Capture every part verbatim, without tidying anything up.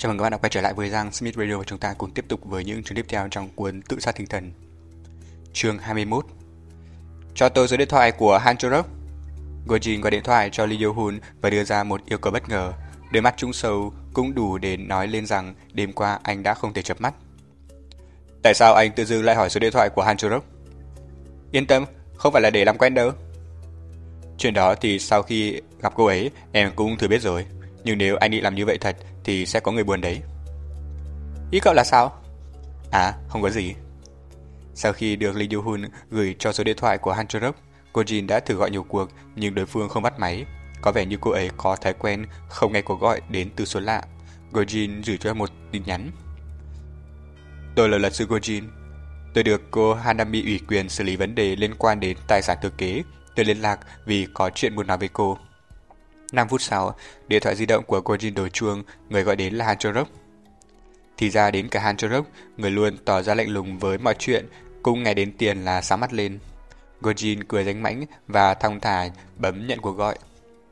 Chào mừng các bạn đã quay trở lại với Giang Smith Radio và chúng ta cùng tiếp tục với những chương tiếp theo trong cuốn Tự sát tinh thần. Chương hai mươi mốt. Cho tôi số điện thoại của Han Chorok. Gojin gọi điện thoại cho Lee Yo-hun và đưa ra một yêu cầu bất ngờ. Đôi mắt trũng sâu cũng đủ để nói lên rằng đêm qua anh đã không thể chợp mắt. Tại sao anh tự dưng lại hỏi số điện thoại của Han Chorok? Yên tâm, không phải là để làm quen đâu. Chuyện đó thì sau khi gặp cô ấy em cũng thừa biết rồi. Nhưng nếu anh định làm như vậy thật thì sẽ có người buồn đấy. Ý cậu là sao? À, không có gì. Sau khi được Lee Yo-hun gửi cho số điện thoại của Han Chorok, Gojin đã thử gọi nhiều cuộc nhưng đối phương không bắt máy. Có vẻ như cô ấy có thói quen không nghe cuộc gọi đến từ số lạ. Gojin gửi cho một tin nhắn. Tôi là luật sư Gojin. Tôi được cô Hanami ủy quyền xử lý vấn đề liên quan đến tài sản thừa kế. Tôi liên lạc vì có chuyện muốn nói với cô. năm phút sau, điện thoại di động của Gojin đổ chuông, người gọi đến là Han Chorok. Thì ra đến cả Han Chorok, người luôn tỏ ra lạnh lùng với mọi chuyện, cũng nghe đến tiền là sáng mắt lên. Gojin cười danh mãnh và thong thả bấm nhận cuộc gọi.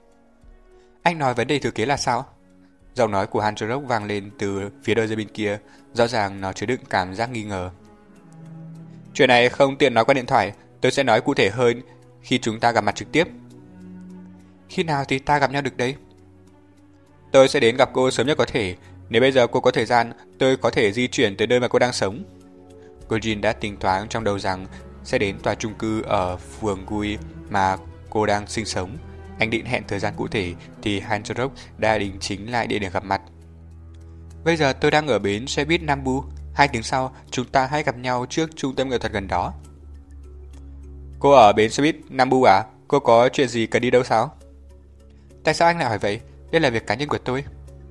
Anh nói vấn đề thừa kế là sao? Giọng nói của Han Chorok vang lên từ phía đôi bên kia, rõ ràng nó chứa đựng cảm giác nghi ngờ. Chuyện này không tiện nói qua điện thoại, tôi sẽ nói cụ thể hơn khi chúng ta gặp mặt trực tiếp. Khi nào thì ta gặp nhau được đây? Tôi sẽ đến gặp cô sớm nhất có thể. Nếu bây giờ cô có thời gian, tôi có thể di chuyển tới nơi mà cô đang sống. Gojin đã tính toán trong đầu rằng sẽ đến tòa chung cư ở phường Gui mà cô đang sinh sống. Anh định hẹn thời gian cụ thể thì Han Chorok đã đính chính lại địa điểm gặp mặt. Bây giờ tôi đang ở bến xe buýt Nambu. Hai tiếng sau, chúng ta hãy gặp nhau trước trung tâm nghệ thuật gần đó. Cô ở bến xe buýt Nambu à? Cô có chuyện gì cần đi đâu sao? Tại sao anh lại hỏi vậy? Đây là việc cá nhân của tôi.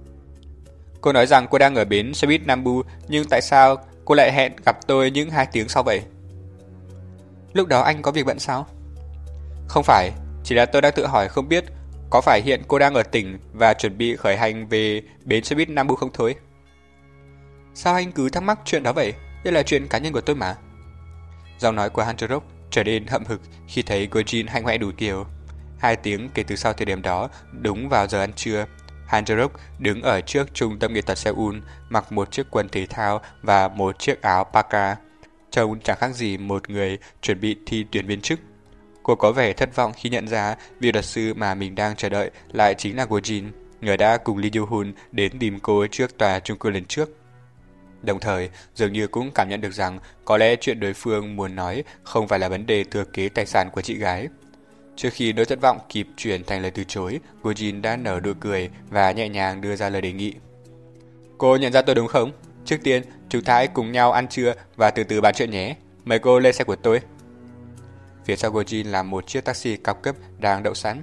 Cô nói rằng cô đang ở bến xe buýt Nambu, nhưng tại sao cô lại hẹn gặp tôi những hai tiếng sau vậy? Lúc đó anh có việc bận sao? Không phải, chỉ là tôi đang tự hỏi không biết có phải hiện cô đang ở tỉnh và chuẩn bị khởi hành về bến xe buýt Nambu không thôi? Sao anh cứ thắc mắc chuyện đó vậy? Đây là chuyện cá nhân của tôi mà. Giọng nói của Han Chorok trở nên hậm hực khi thấy Gojin hạnh hoẹ đủ kiểu. Hai tiếng kể từ sau thời điểm đó, đúng vào giờ ăn trưa, Han Chorok đứng ở trước trung tâm nghệ thuật Seoul, mặc một chiếc quần thể thao và một chiếc áo parka, trông chẳng khác gì một người chuẩn bị thi tuyển viên chức. Cô có vẻ thất vọng khi nhận ra vị luật sư mà mình đang chờ đợi lại chính là Gojin, người đã cùng Lee Yo-hun đến tìm cô trước tòa chung cư lần trước. Đồng thời, dường như cũng cảm nhận được rằng có lẽ chuyện đối phương muốn nói không phải là vấn đề thừa kế tài sản của chị gái. Trước khi nỗi thất vọng kịp chuyển thành lời từ chối, Gojin đã nở nụ cười và nhẹ nhàng đưa ra lời đề nghị. Cô nhận ra tôi đúng không? Trước tiên, chúng ta hãy cùng nhau ăn trưa và từ từ bàn chuyện nhé. Mời cô lên xe của tôi. Phía sau Gojin là một chiếc taxi cao cấp đang đậu sẵn.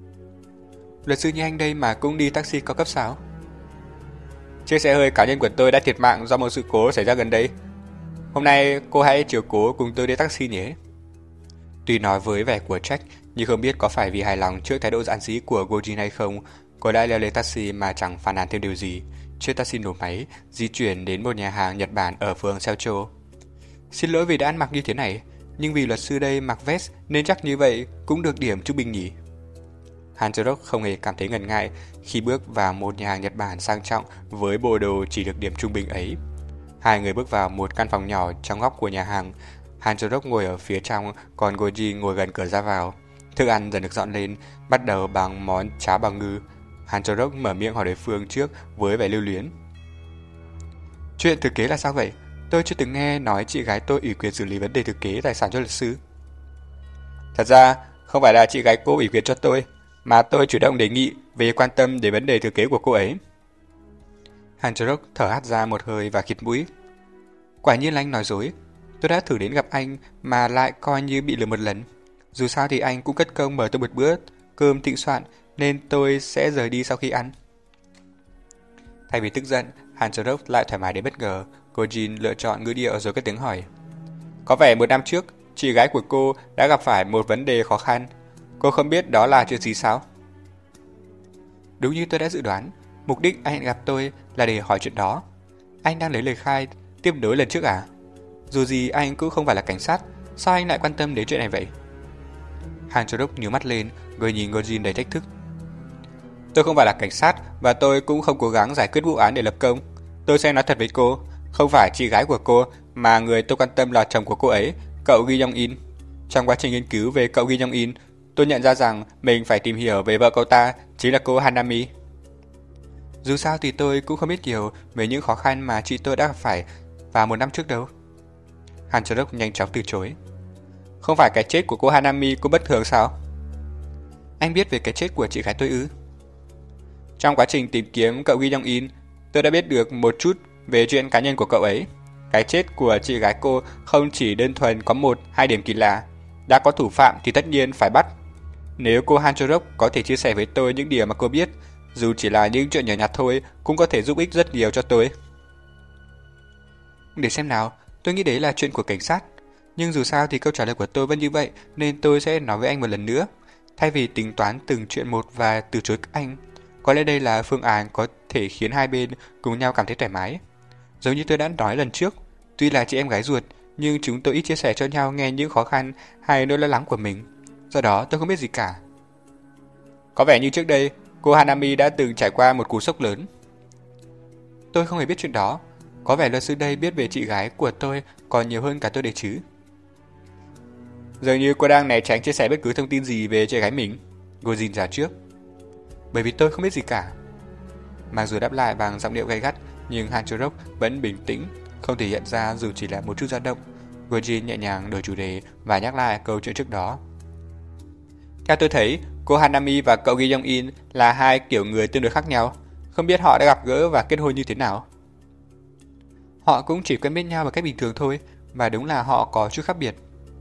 Luật sư như anh đây mà cũng đi taxi cao cấp sao? Chiếc xe hơi cá nhân của tôi đã thiệt mạng do một sự cố xảy ra gần đây. Hôm nay cô hãy chiếu cố cùng tôi đi taxi nhé. Tuy nói với vẻ của trách, nhưng không biết có phải vì hài lòng trước thái độ giản dĩ của Gojin hay không, cô đã leo lên taxi mà chẳng phàn nàn thêm điều gì. Chiếc taxi nổ máy, di chuyển đến một nhà hàng Nhật Bản ở phường Seocho. Xin lỗi vì đã ăn mặc như thế này, nhưng vì luật sư đây mặc vest nên chắc như vậy cũng được điểm trung bình nhỉ. Han Chorok không hề cảm thấy ngần ngại khi bước vào một nhà hàng Nhật Bản sang trọng với bộ đồ chỉ được điểm trung bình ấy. Hai người bước vào một căn phòng nhỏ trong góc của nhà hàng. Han Chorok ngồi ở phía trong, còn Gojin ngồi gần cửa ra vào. Thức ăn dần được dọn lên, bắt đầu bằng món cháo bào ngư. Han Chorok mở miệng hỏi đối phương trước với vẻ lưu luyến. Chuyện thừa kế là sao vậy? Tôi chưa từng nghe nói chị gái tôi ủy quyền xử lý vấn đề thừa kế tài sản cho luật sư. Thật ra, không phải là chị gái cô ủy quyền cho tôi, mà tôi chủ động đề nghị về quan tâm đến vấn đề thừa kế của cô ấy. Han Chorok thở hắt ra một hơi và khịt mũi. Quả nhiên là anh nói dối. Tôi đã thử đến gặp anh mà lại coi như bị lừa một lần. Dù sao thì anh cũng cất công mời tôi một bữa cơm thịnh soạn nên tôi sẽ rời đi sau khi ăn. Thay vì tức giận, Han Chorok lại thoải mái đến bất ngờ. Gojin lựa chọn ngữ điệu rồi cất tiếng hỏi. Có vẻ một năm trước, chị gái của cô đã gặp phải một vấn đề khó khăn. Cô không biết đó là chuyện gì sao? Đúng như tôi đã dự đoán, mục đích anh hẹn gặp tôi là để hỏi chuyện đó. Anh đang lấy lời khai tiếp nối lần trước à? Dù gì anh cũng không phải là cảnh sát, sao anh lại quan tâm đến chuyện này vậy? Han Chorok nhíu mắt lên, rồi nhìn Gojin đầy thách thức. Tôi không phải là cảnh sát và tôi cũng không cố gắng giải quyết vụ án để lập công. Tôi sẽ nói thật với cô, không phải chị gái của cô mà người tôi quan tâm là chồng của cô ấy, cậu Gi Yong-in. Trong quá trình nghiên cứu về cậu Gi Yong-in, tôi nhận ra rằng mình phải tìm hiểu về vợ cậu ta, chính là cô Hanami. Dù sao thì tôi cũng không biết nhiều về những khó khăn mà chị tôi đã gặp phải vào một năm trước đâu. Han Cheol-rok nhanh chóng từ chối. Không phải cái chết của cô Hanami cũng bất thường sao? Anh biết về cái chết của chị gái tôi ư? Trong quá trình tìm kiếm cậu Gi Yong-in, tôi đã biết được một chút về chuyện cá nhân của cậu ấy. Cái chết của chị gái cô không chỉ đơn thuần có một hai điểm kỳ lạ. Đã có thủ phạm thì tất nhiên phải bắt. Nếu cô Han Cheol-rok có thể chia sẻ với tôi những điều mà cô biết, dù chỉ là những chuyện nhỏ nhặt thôi, cũng có thể giúp ích rất nhiều cho tôi. Để xem nào, tôi nghĩ đấy là chuyện của cảnh sát. Nhưng dù sao thì câu trả lời của tôi vẫn như vậy, nên tôi sẽ nói với anh một lần nữa. Thay vì tính toán từng chuyện một và từ chối anh, có lẽ đây là phương án có thể khiến hai bên cùng nhau cảm thấy thoải mái. Giống như tôi đã nói lần trước, tuy là chị em gái ruột, nhưng chúng tôi ít chia sẻ cho nhau nghe những khó khăn hay nỗi lo lắng của mình. Do đó tôi không biết gì cả. Có vẻ như trước đây, cô Hanami đã từng trải qua một cú sốc lớn. Tôi không hề biết chuyện đó. Có vẻ luật sư đây biết về chị gái của tôi còn nhiều hơn cả tôi đấy chứ. Dường như cô đang né tránh chia sẻ bất cứ thông tin gì về chị gái mình. Gojin trả trước. Bởi vì tôi không biết gì cả. Mặc dù đáp lại bằng giọng điệu gay gắt, nhưng Han Cheol-rok vẫn bình tĩnh, không thể hiện ra dù chỉ là một chút dao động. Gojin nhẹ nhàng đổi chủ đề và nhắc lại câu chuyện trước đó. Theo tôi thấy, cô Hanami và cậu Gi Yong-in là hai kiểu người tương đối khác nhau. Không biết họ đã gặp gỡ và kết hôn như thế nào. Họ cũng chỉ quen biết nhau một cách bình thường thôi, và đúng là họ có chút khác biệt.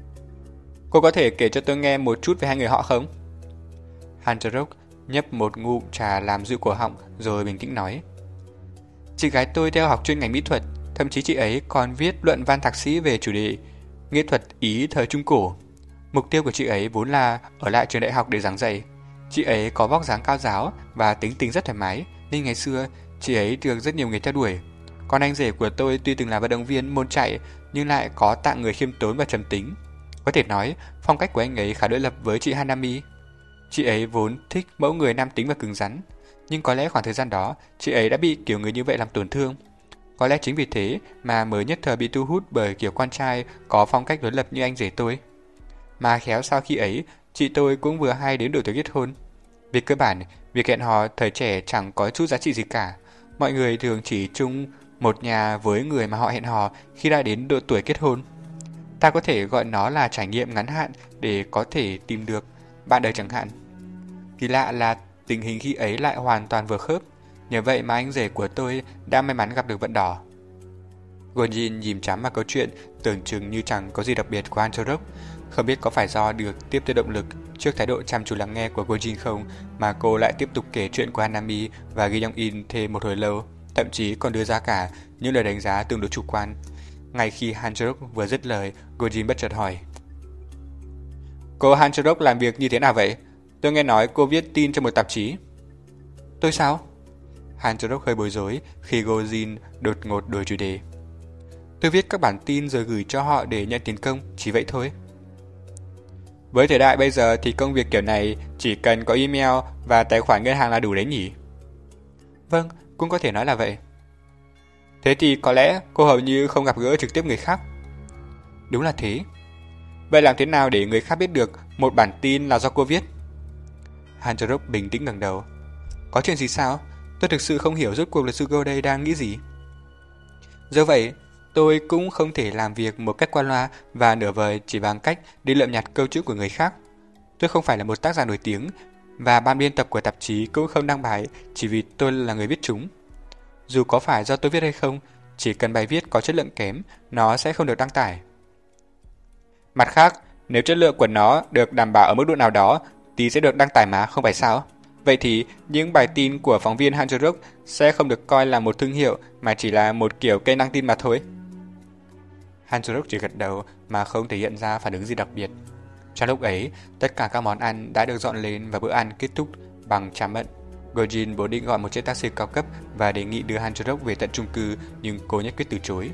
Cô có thể kể cho tôi nghe một chút về hai người họ không? Han Cheol-rok nhấp một ngụm trà làm dịu cổ họng rồi bình tĩnh nói. Chị gái tôi theo học chuyên ngành mỹ thuật, thậm chí chị ấy còn viết luận văn thạc sĩ về chủ đề nghệ thuật Ý thời Trung Cổ. Mục tiêu của chị ấy vốn là ở lại trường đại học để giảng dạy. Chị ấy có vóc dáng cao ráo và tính tình rất thoải mái, nên ngày xưa chị ấy được rất nhiều người theo đuổi. Còn anh rể của tôi tuy từng là vận động viên môn chạy nhưng lại có tạng người khiêm tốn và trầm tính. Có thể nói, phong cách của anh ấy khá đối lập với chị Hanami. Chị ấy vốn thích mẫu người nam tính và cứng rắn, nhưng có lẽ khoảng thời gian đó, chị ấy đã bị kiểu người như vậy làm tổn thương. Có lẽ chính vì thế mà mới nhất thời bị thu hút bởi kiểu con trai có phong cách đối lập như anh rể tôi. Mà khéo sau khi ấy, chị tôi cũng vừa hay đến độ tuổi kết hôn. Về cơ bản, việc hẹn hò thời trẻ chẳng có chút giá trị gì cả. Mọi người thường chỉ chung một nhà với người mà họ hẹn hò khi đã đến độ tuổi kết hôn. Ta có thể gọi nó là trải nghiệm ngắn hạn để có thể tìm được bạn đời chẳng hạn. Kỳ lạ là tình hình khi ấy lại hoàn toàn vừa khớp. Nhờ vậy mà anh rể của tôi đã may mắn gặp được vận đỏ. Gojin nhìn chăm vào câu chuyện tưởng chừng như chẳng có gì đặc biệt của Han Cheol-rok. Không biết có phải do được tiếp thêm động lực trước thái độ chăm chú lắng nghe của Gojin không mà cô lại tiếp tục kể chuyện của Hanami và Gi Yong-in thêm một hồi lâu, thậm chí còn đưa ra cả những lời đánh giá tương đối chủ quan. Ngay khi Han Cheol-rok vừa dứt lời, Gojin bất chợt hỏi. Cô Han Cheol-rok làm việc như thế nào vậy? Tôi nghe nói cô viết tin cho một tạp chí. Tôi sao? Han Cheol-rok hơi bối rối khi Gojin đột ngột đổi chủ đề. Tôi viết các bản tin rồi gửi cho họ để nhận tiền công, chỉ vậy thôi. Với thời đại bây giờ thì công việc kiểu này chỉ cần có email và tài khoản ngân hàng là đủ đấy nhỉ? Vâng, cũng có thể nói là vậy. Thế thì có lẽ cô hầu như không gặp gỡ trực tiếp người khác. Đúng là thế. Vậy làm thế nào để người khác biết được một bản tin là do cô viết? Han Cheol-rok bình tĩnh ngẩng đầu. Có chuyện gì sao? Tôi thực sự không hiểu rốt cuộc luật sư Go đây đang nghĩ gì. Do vậy, tôi cũng không thể làm việc một cách qua loa và nửa vời chỉ bằng cách đi lượm nhặt câu chữ của người khác. Tôi không phải là một tác giả nổi tiếng và ban biên tập của tạp chí cũng không đăng bài chỉ vì tôi là người viết chúng. Dù có phải do tôi viết hay không, chỉ cần bài viết có chất lượng kém, nó sẽ không được đăng tải. Mặt khác, nếu chất lượng của nó được đảm bảo ở mức độ nào đó thì sẽ được đăng tải mà, không phải sao? Vậy thì những bài tin của phóng viên Han Cheol-rok sẽ không được coi là một thương hiệu mà chỉ là một kiểu kênh đăng tin mà thôi. Han Cheol-rok chỉ gật đầu mà không thể hiện ra phản ứng gì đặc biệt. Trong lúc ấy, tất cả các món ăn đã được dọn lên và bữa ăn kết thúc bằng trà mận. Gojin vốn định gọi một chiếc taxi cao cấp và đề nghị đưa Han Cheol-rok về tận chung cư, nhưng cô nhất quyết từ chối.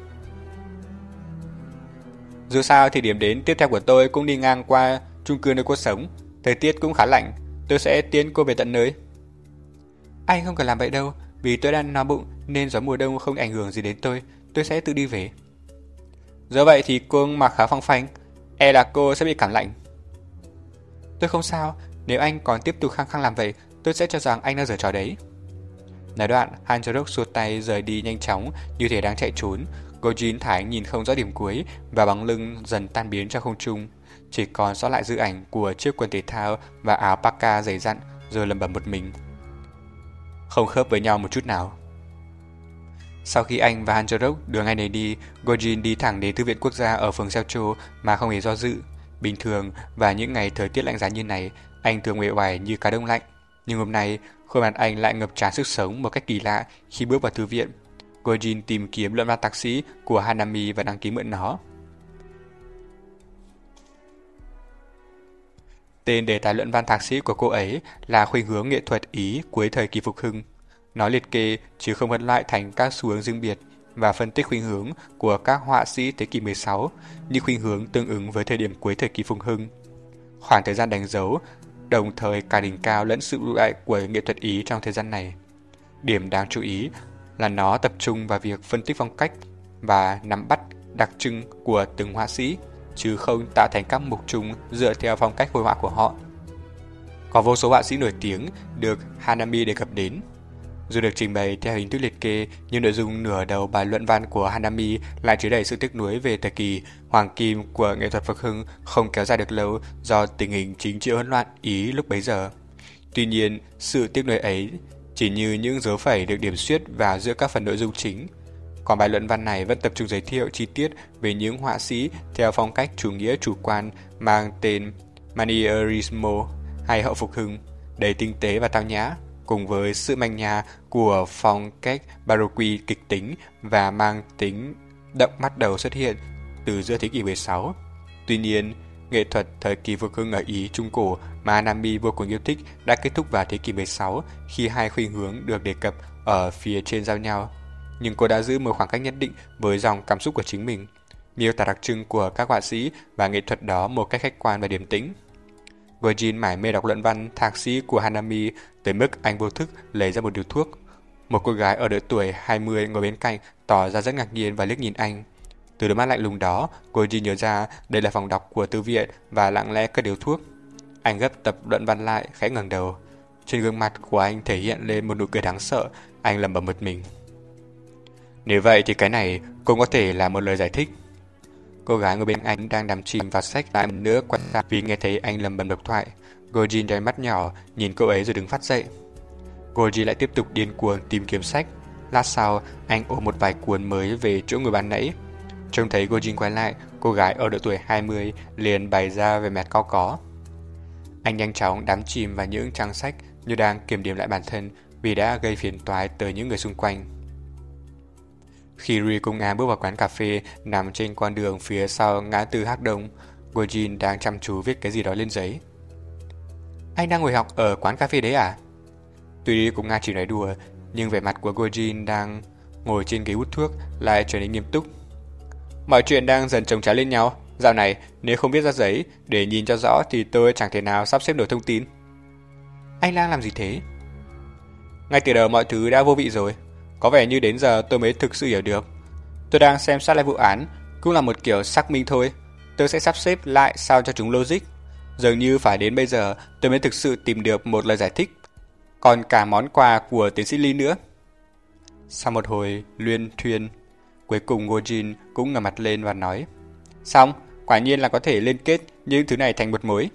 Dù sao thì điểm đến tiếp theo của tôi cũng đi ngang qua chung cư nơi cô sống. Thời tiết cũng khá lạnh, tôi sẽ tiễn cô về tận nơi. Anh không cần làm vậy đâu, vì tôi đang no bụng nên gió mùa đông không ảnh hưởng gì đến tôi, tôi sẽ tự đi về. Giờ vậy thì cô mặc khá phong phanh, e là cô sẽ bị cảm lạnh. Tôi không sao, nếu anh còn tiếp tục khăng khăng làm vậy, tôi sẽ cho rằng anh đang giở trò đấy. Nói đoạn, Han Jorok xua tay rời đi nhanh chóng như thể đang chạy trốn. Gojin thả ánh nhìn không rõ điểm cuối và bóng lưng dần tan biến trong không trung, chỉ còn sót lại dư ảnh của chiếc quần thể thao và áo parka dày dặn, rồi lẩm bẩm một mình. Không khớp với nhau một chút nào. Sau khi anh và Han Jorok đưa ngay này đi, Gojin đi thẳng đến Thư viện Quốc gia ở phường Seocho mà không hề do dự. Bình thường và những ngày thời tiết lạnh giá như này, anh thường uể oải như cá đông lạnh. Nhưng hôm nay, khuôn mặt anh lại ngập tràn sức sống một cách kỳ lạ khi bước vào thư viện. Gojin tìm kiếm luận văn thạc sĩ của Hanami và đăng ký mượn nó. Tên đề tài luận văn thạc sĩ của cô ấy là khuynh hướng nghệ thuật Ý cuối thời kỳ phục hưng. Nó liệt kê chứ không phân loại thành các xu hướng riêng biệt và phân tích khuynh hướng của các họa sĩ thế kỷ mười sáu như khuynh hướng tương ứng với thời điểm cuối thời kỳ phục hưng. Khoảng thời gian đánh dấu đồng thời cả đỉnh cao lẫn sự ưu đại của nghệ thuật Ý trong thời gian này. Điểm đáng chú ý là nó tập trung vào việc phân tích phong cách và nắm bắt đặc trưng của từng họa sĩ, chứ không tạo thành các mục chung dựa theo phong cách hội họa của họ. Có vô số họa sĩ nổi tiếng được Hanami đề cập đến. Dù được trình bày theo hình thức liệt kê, nhưng nội dung nửa đầu bài luận văn của Hanami lại chứa đầy sự tiếc nuối về thời kỳ hoàng kim của nghệ thuật phục hưng không kéo dài được lâu do tình hình chính trị hỗn loạn Ý lúc bấy giờ. Tuy nhiên, sự tiếc nuối ấy chỉ như những dấu phẩy được điểm xuyết vào giữa các phần nội dung chính. Còn bài luận văn này vẫn tập trung giới thiệu chi tiết về những họa sĩ theo phong cách chủ nghĩa chủ quan mang tên Manierismo hay hậu phục hưng, đầy tinh tế và tao nhã, cùng với sự manh nha của phong cách Baroque kịch tính và mang tính động bắt đầu xuất hiện từ giữa thế kỷ mười sáu. Tuy nhiên, nghệ thuật thời kỳ phục hưng ở Ý Trung Cổ mà Hanami vô cùng yêu thích đã kết thúc vào thế kỷ mười sáu khi hai khuynh hướng được đề cập ở phía trên giao nhau. Nhưng cô đã giữ một khoảng cách nhất định với dòng cảm xúc của chính mình, miêu tả đặc trưng của các họa sĩ và nghệ thuật đó một cách khách quan và điềm tĩnh. Gojin mải mê đọc luận văn thạc sĩ của Hanami tới mức anh vô thức lấy ra một điếu thuốc. Một cô gái ở độ tuổi hai mươi ngồi bên cạnh tỏ ra rất ngạc nhiên và liếc nhìn anh. Từ đôi mắt lạnh lùng đó, Gojin nhớ ra đây là phòng đọc của thư viện và lặng lẽ cất điếu thuốc. Anh gấp tập luận văn lại, khẽ ngẩng đầu. Trên gương mặt của anh thể hiện lên một nụ cười đáng sợ. Anh lẩm bẩm một mình. Nếu vậy thì cái này cũng có thể là một lời giải thích. Cô gái ngồi bên anh đang đắm chìm vào sách lại một nữa quay ra vì nghe thấy anh lẩm bẩm độc thoại. Gojin đôi mắt nhỏ nhìn cô ấy rồi đứng phát dậy. Gojin lại tiếp tục điên cuồng tìm kiếm sách. Lát sau, anh ôm một vài cuốn mới về chỗ người ban nãy. Trông thấy Gojin quay lại, cô gái ở độ tuổi hai mươi liền bày ra về mặt cau có. Anh nhanh chóng đắm chìm vào những trang sách như đang kiểm điểm lại bản thân vì đã gây phiền toái tới những người xung quanh. Khi Ri cùng Nga bước vào quán cà phê nằm trên con đường phía sau ngã tư Hắc Đông, Gojin đang chăm chú viết cái gì đó lên giấy. Anh đang ngồi học ở quán cà phê đấy à? Tuy cùng Nga chỉ nói đùa, nhưng vẻ mặt của Gojin đang ngồi trên ghế hút thuốc lại trở nên nghiêm túc. Mọi chuyện đang dần chồng trái lên nhau. Dạo này, nếu không viết ra giấy để nhìn cho rõ thì tôi chẳng thể nào sắp xếp nổi thông tin. Anh đang làm gì thế? Ngay từ đầu mọi thứ đã vô vị rồi. Có vẻ như đến giờ tôi mới thực sự hiểu được. Tôi đang xem xét lại vụ án, cũng là một kiểu xác minh thôi. Tôi sẽ sắp xếp lại sao cho chúng logic. Dường như phải đến bây giờ tôi mới thực sự tìm được một lời giải thích. Còn cả món quà của tiến sĩ Lee nữa. Sau một hồi luyên thuyên, cuối cùng Gojin cũng ngẩng mặt lên và nói: Xong, quả nhiên là có thể liên kết những thứ này thành một mối.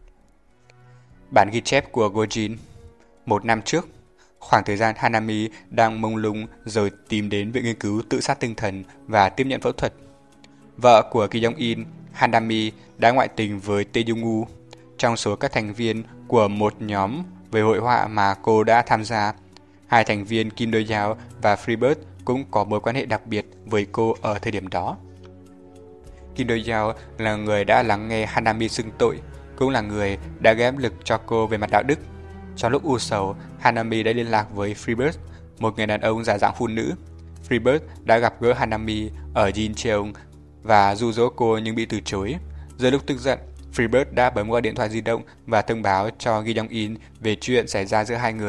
Bản ghi chép của Gojin. Một năm trước, khoảng thời gian Hanami đang mông lung rồi tìm đến viện nghiên cứu tự sát tinh thần và tiếp nhận phẫu thuật. Vợ của Kim Jong-in, Hanami, đã ngoại tình với Tae Jung-woo. Trong số các thành viên của một nhóm về hội họa mà cô đã tham gia, hai thành viên Kim Do-yeon và Freebird cũng có mối quan hệ đặc biệt với cô ở thời điểm đó. Kim Do-yeon là người đã lắng nghe Hanami xưng tội, cũng là người đã gây áp lực cho cô về mặt đạo đức. Trong lúc u sầu, Hanami đã liên lạc với Freebird, một người đàn ông giả dạng phụ nữ. Freebird đã gặp gỡ Hanami ở Jincheon và dụ dỗ cô nhưng bị từ chối. Giữa lúc tức giận, Freebird đã bấm qua điện thoại di động và thông báo cho Kim Jong-in về chuyện xảy ra giữa hai người,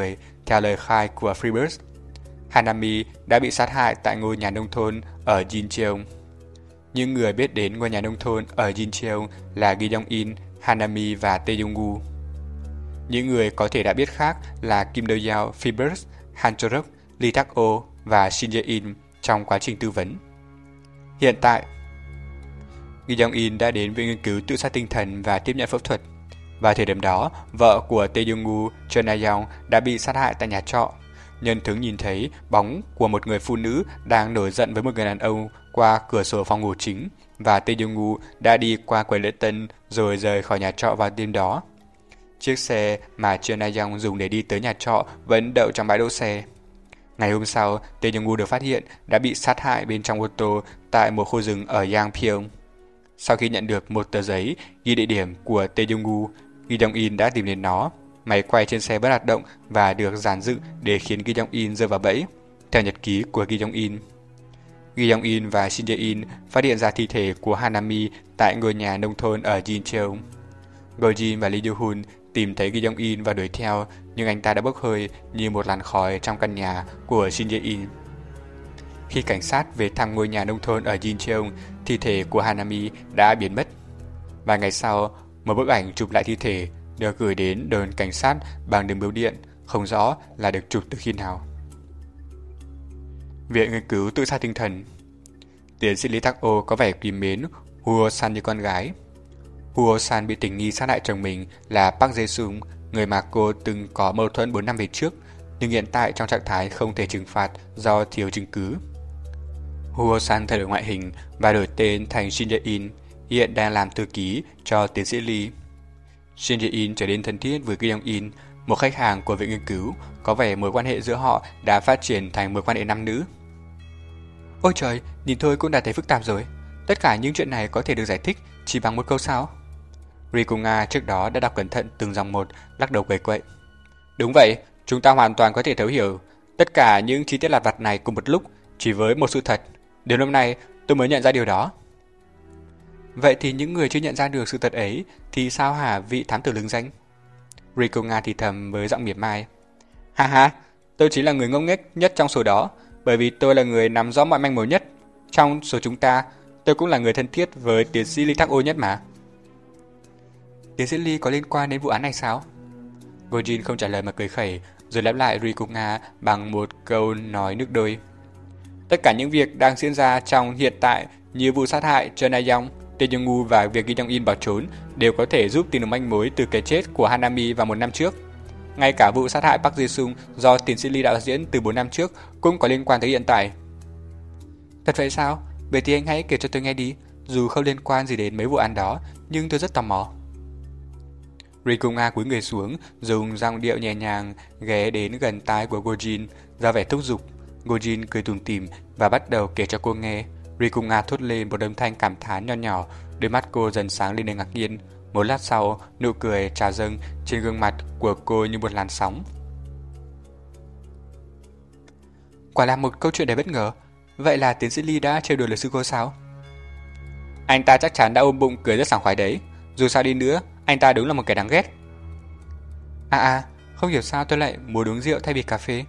Theo lời khai của Freebirds, Hanami đã bị sát hại tại ngôi nhà nông thôn ở Jincheon. Những người biết đến ngôi nhà nông thôn ở Jincheon là Gi Dong-in, Hanami và Tae Jung-woo. Những người có thể đã biết khác là Kim Do-yeon, Freebirds, Han Cho-ruk, Lee Tak-oh và Shin Jae-in trong quá trình tư vấn. Hiện tại, Gi Dong-in đã đến viện nghiên cứu tự sát tinh thần và tiếp nhận phẫu thuật. Vào thời điểm đó, vợ của Tae Jung-woo, Choi Na-young, đã bị sát hại tại nhà trọ. Nhân chứng nhìn thấy bóng của một người phụ nữ đang nổi giận với một người đàn ông qua cửa sổ phòng ngủ chính, và Tae Jung-woo đã đi qua quầy lễ tân rồi rời khỏi nhà trọ vào đêm đó. Chiếc xe mà Choi Na-young dùng để đi tới nhà trọ vẫn đậu trong bãi đỗ xe. Ngày hôm sau, Tae Jung-woo được phát hiện đã bị sát hại bên trong ô tô tại một khu rừng ở Yangpyeong. Sau khi nhận được một tờ giấy ghi địa điểm của Tae Jung-woo, Gi Dong-in đã tìm đến nó. Máy quay trên xe bất hoạt động và được dàn dựng để khiến Gi Dong-in rơi vào bẫy. Theo nhật ký của Gi Dong-in, Gi Dong-in và Shin Jae-in phát hiện ra thi thể của Hanami tại ngôi nhà nông thôn ở Jincheon. Go Jin và Lee Do-hun tìm thấy Gi Dong-in và đuổi theo, nhưng anh ta đã bốc hơi như một làn khói trong căn nhà của Shin Jae-in. Khi cảnh sát về thăm ngôi nhà nông thôn ở Jincheon, thi thể của Hanami đã biến mất. Vài ngày sau, một bức ảnh chụp lại thi thể được gửi đến đồn cảnh sát bằng đường bưu điện, không rõ là được chụp từ khi nào. Viện nghiên cứu tự sát tinh thần. Tiến sĩ Lee Tak-oh có vẻ quý mến Huo-san như con gái. Huo-san bị tình nghi sát hại chồng mình là Park Jae-sung, người mà cô từng có mâu thuẫn bốn năm về trước, nhưng hiện tại trong trạng thái không thể trừng phạt do thiếu chứng cứ. Huo-san thay đổi ngoại hình và đổi tên thành Shin Jae-in, hiện đang làm thư ký cho tiến sĩ Lee. Shin Jae-in trở nên thân thiết với Gi Dong-in, một khách hàng của viện nghiên cứu. Có vẻ mối quan hệ giữa họ đã phát triển thành mối quan hệ nam nữ. Ôi trời, nhìn thôi cũng đã thấy phức tạp rồi. Tất cả những chuyện này có thể được giải thích chỉ bằng một câu sao? Rikuma trước đó đã đọc cẩn thận từng dòng một, lắc đầu quẩy quậy. Đúng vậy, chúng ta hoàn toàn có thể thấu hiểu tất cả những chi tiết lặt vặt này cùng một lúc chỉ với một sự thật. Đến hôm nay, tôi mới nhận ra điều đó. Vậy thì những người chưa nhận ra được sự thật ấy thì sao hả vị thám tử lừng danh? Rikuma thì thầm với giọng mỉa mai. Ha ha, tôi chính là người ngốc nghếch nhất trong số đó, bởi vì tôi là người nắm rõ mọi manh mối nhất. Trong số chúng ta, tôi cũng là người thân thiết với tiến sĩ Lee Tak-oh nhất mà. Tiến sĩ Lee có liên quan đến vụ án này sao? Go Jin không trả lời mà cười khẩy, rồi lặp lại Rikuma bằng một câu nói nước đôi. Tất cả những việc đang diễn ra trong hiện tại như vụ sát hại Choi Na-young, Tae Jung-woo và việc Gi Dong-in bỏ trốn đều có thể giúp tìm được manh mối từ cái chết của Hanami vào một năm trước. Ngay cả vụ sát hại Park Jae-sung do tiến sĩ Lee đạo diễn từ bốn năm trước cũng có liên quan tới hiện tại. Thật vậy sao? Vậy thì anh hãy kể cho tôi nghe đi. Dù không liên quan gì đến mấy vụ án đó, nhưng tôi rất tò mò. Rikuma cúi người xuống, dùng giọng điệu nhẹ nhàng ghé đến gần tai của Go Jin, ra vẻ thúc giục. Go Jin cười tủm tỉm và bắt đầu kể cho cô nghe. Rikuma thốt lên một âm thanh cảm thán nho nhỏ, đôi mắt cô dần sáng lên đầy ngạc nhiên. Một lát sau, nụ cười trào dâng trên gương mặt của cô như một làn sóng. Quả là một câu chuyện đầy bất ngờ. Vậy là tiến sĩ Lee đã trêu đùa lời sư cô sao? Anh ta chắc chắn đã ôm bụng cười rất sảng khoái đấy. Dù sao đi nữa, anh ta đúng là một kẻ đáng ghét. À à, không hiểu sao tôi lại muốn uống rượu thay vì cà phê.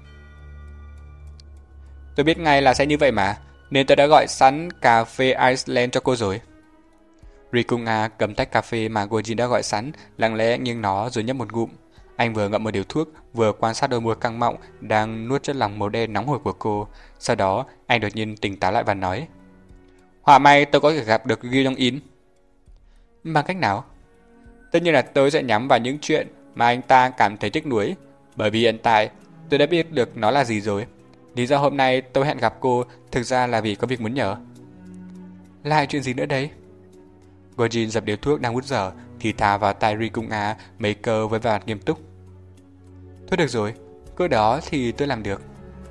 Tôi biết ngay là sẽ như vậy mà, nên tôi đã gọi sẵn cà phê Iceland cho cô rồi. Rikuma cầm tách cà phê mà Go Jin đã gọi sẵn, lặng lẽ nghiêng nó rồi nhấp một ngụm. Anh vừa ngậm một điếu thuốc, vừa quan sát đôi môi căng mọng đang nuốt chất lỏng màu đen nóng hổi của cô. Sau đó, anh đột nhiên tỉnh táo lại và nói: Họa may tôi có thể gặp được Gi Dong-in. Bằng cách nào? Tất nhiên là tôi sẽ nhắm vào những chuyện mà anh ta cảm thấy tiếc nuối, bởi vì hiện tại tôi đã biết được nó là gì rồi. Lý do hôm nay tôi hẹn gặp cô thực ra là vì có việc muốn nhờ. Lại chuyện gì nữa đây? Go Jin dập điếu thuốc đang hút dở thì thả vào tai Rikuma mấy câu với vẻ mặt nghiêm túc. Thôi được rồi, câu đó thì tôi làm được.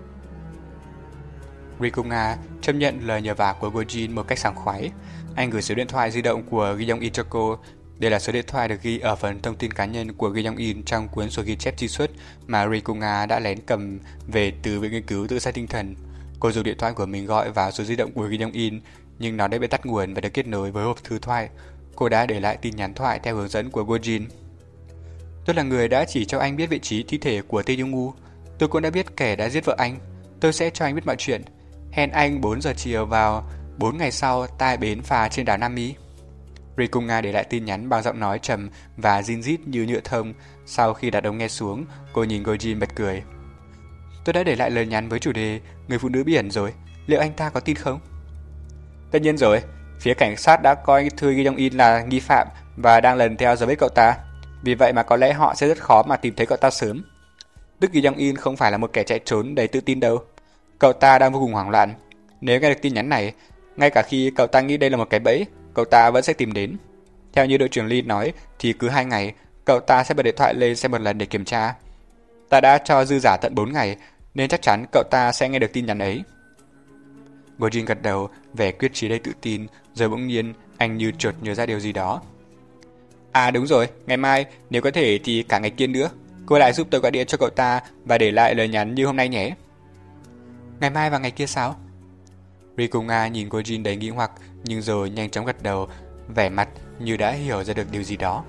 Rikuma chấp nhận lời nhờ vả của Go Jin một cách sảng khoái. Anh gửi số điện thoại di động của Gi Dong-in cho cô. Đây là số điện thoại được ghi ở phần thông tin cá nhân của Gi Dong-in trong cuốn sổ ghi chép truy xuất mà Rikuma đã lén cầm về từ viện nghiên cứu tự sát tinh thần. Cô dùng điện thoại của mình gọi vào số di động của Gi Dong-in, nhưng nó đã bị tắt nguồn và được kết nối với hộp thư thoại. Cô đã để lại tin nhắn thoại theo hướng dẫn của Go Jin. Tôi là người đã chỉ cho anh biết vị trí thi thể của Tae Jung-woo. Tôi cũng đã biết kẻ đã giết vợ anh. Tôi sẽ cho anh biết mọi chuyện. Hẹn anh bốn giờ chiều vào bốn ngày sau tại bến phà trên đảo Nam Mi. Rikunga để lại tin nhắn bằng giọng nói trầm và rin rít như nhựa thông. Sau khi đặt ống nghe xuống, cô nhìn Gojin bật cười. Tôi đã để lại lời nhắn với chủ đề người phụ nữ biển rồi. Liệu anh ta có tin không? Tất nhiên rồi. Phía cảnh sát đã coi Thư Gi Dong In là nghi phạm và đang lần theo dấu vết cậu ta. Vì vậy mà có lẽ họ sẽ rất khó mà tìm thấy cậu ta sớm. Đức Gi Dong In không phải là một kẻ chạy trốn đầy tự tin đâu. Cậu ta đang vô cùng hoảng loạn. Nếu nghe được tin nhắn này, ngay cả khi cậu ta nghĩ đây là một cái bẫy, cậu ta vẫn sẽ tìm đến. Theo như đội trưởng Lee nói, thì cứ hai ngày, cậu ta sẽ bật điện thoại lên xem một lần để kiểm tra. Ta đã cho dư giả tận bốn ngày, nên chắc chắn cậu ta sẽ nghe được tin nhắn ấy. Gojin gật đầu, vẻ quyết chí đầy tự tin, rồi bỗng nhiên anh như chợt nhớ ra điều gì đó. À đúng rồi, ngày mai, nếu có thể thì cả ngày kia nữa, cô lại giúp tôi gọi điện cho cậu ta và để lại lời nhắn như hôm nay nhé. Ngày mai và ngày kia sao? Rikunga nhìn Gojin đầy nghi hoặc, nhưng rồi nhanh chóng gật đầu, vẻ mặt như đã hiểu ra được điều gì đó.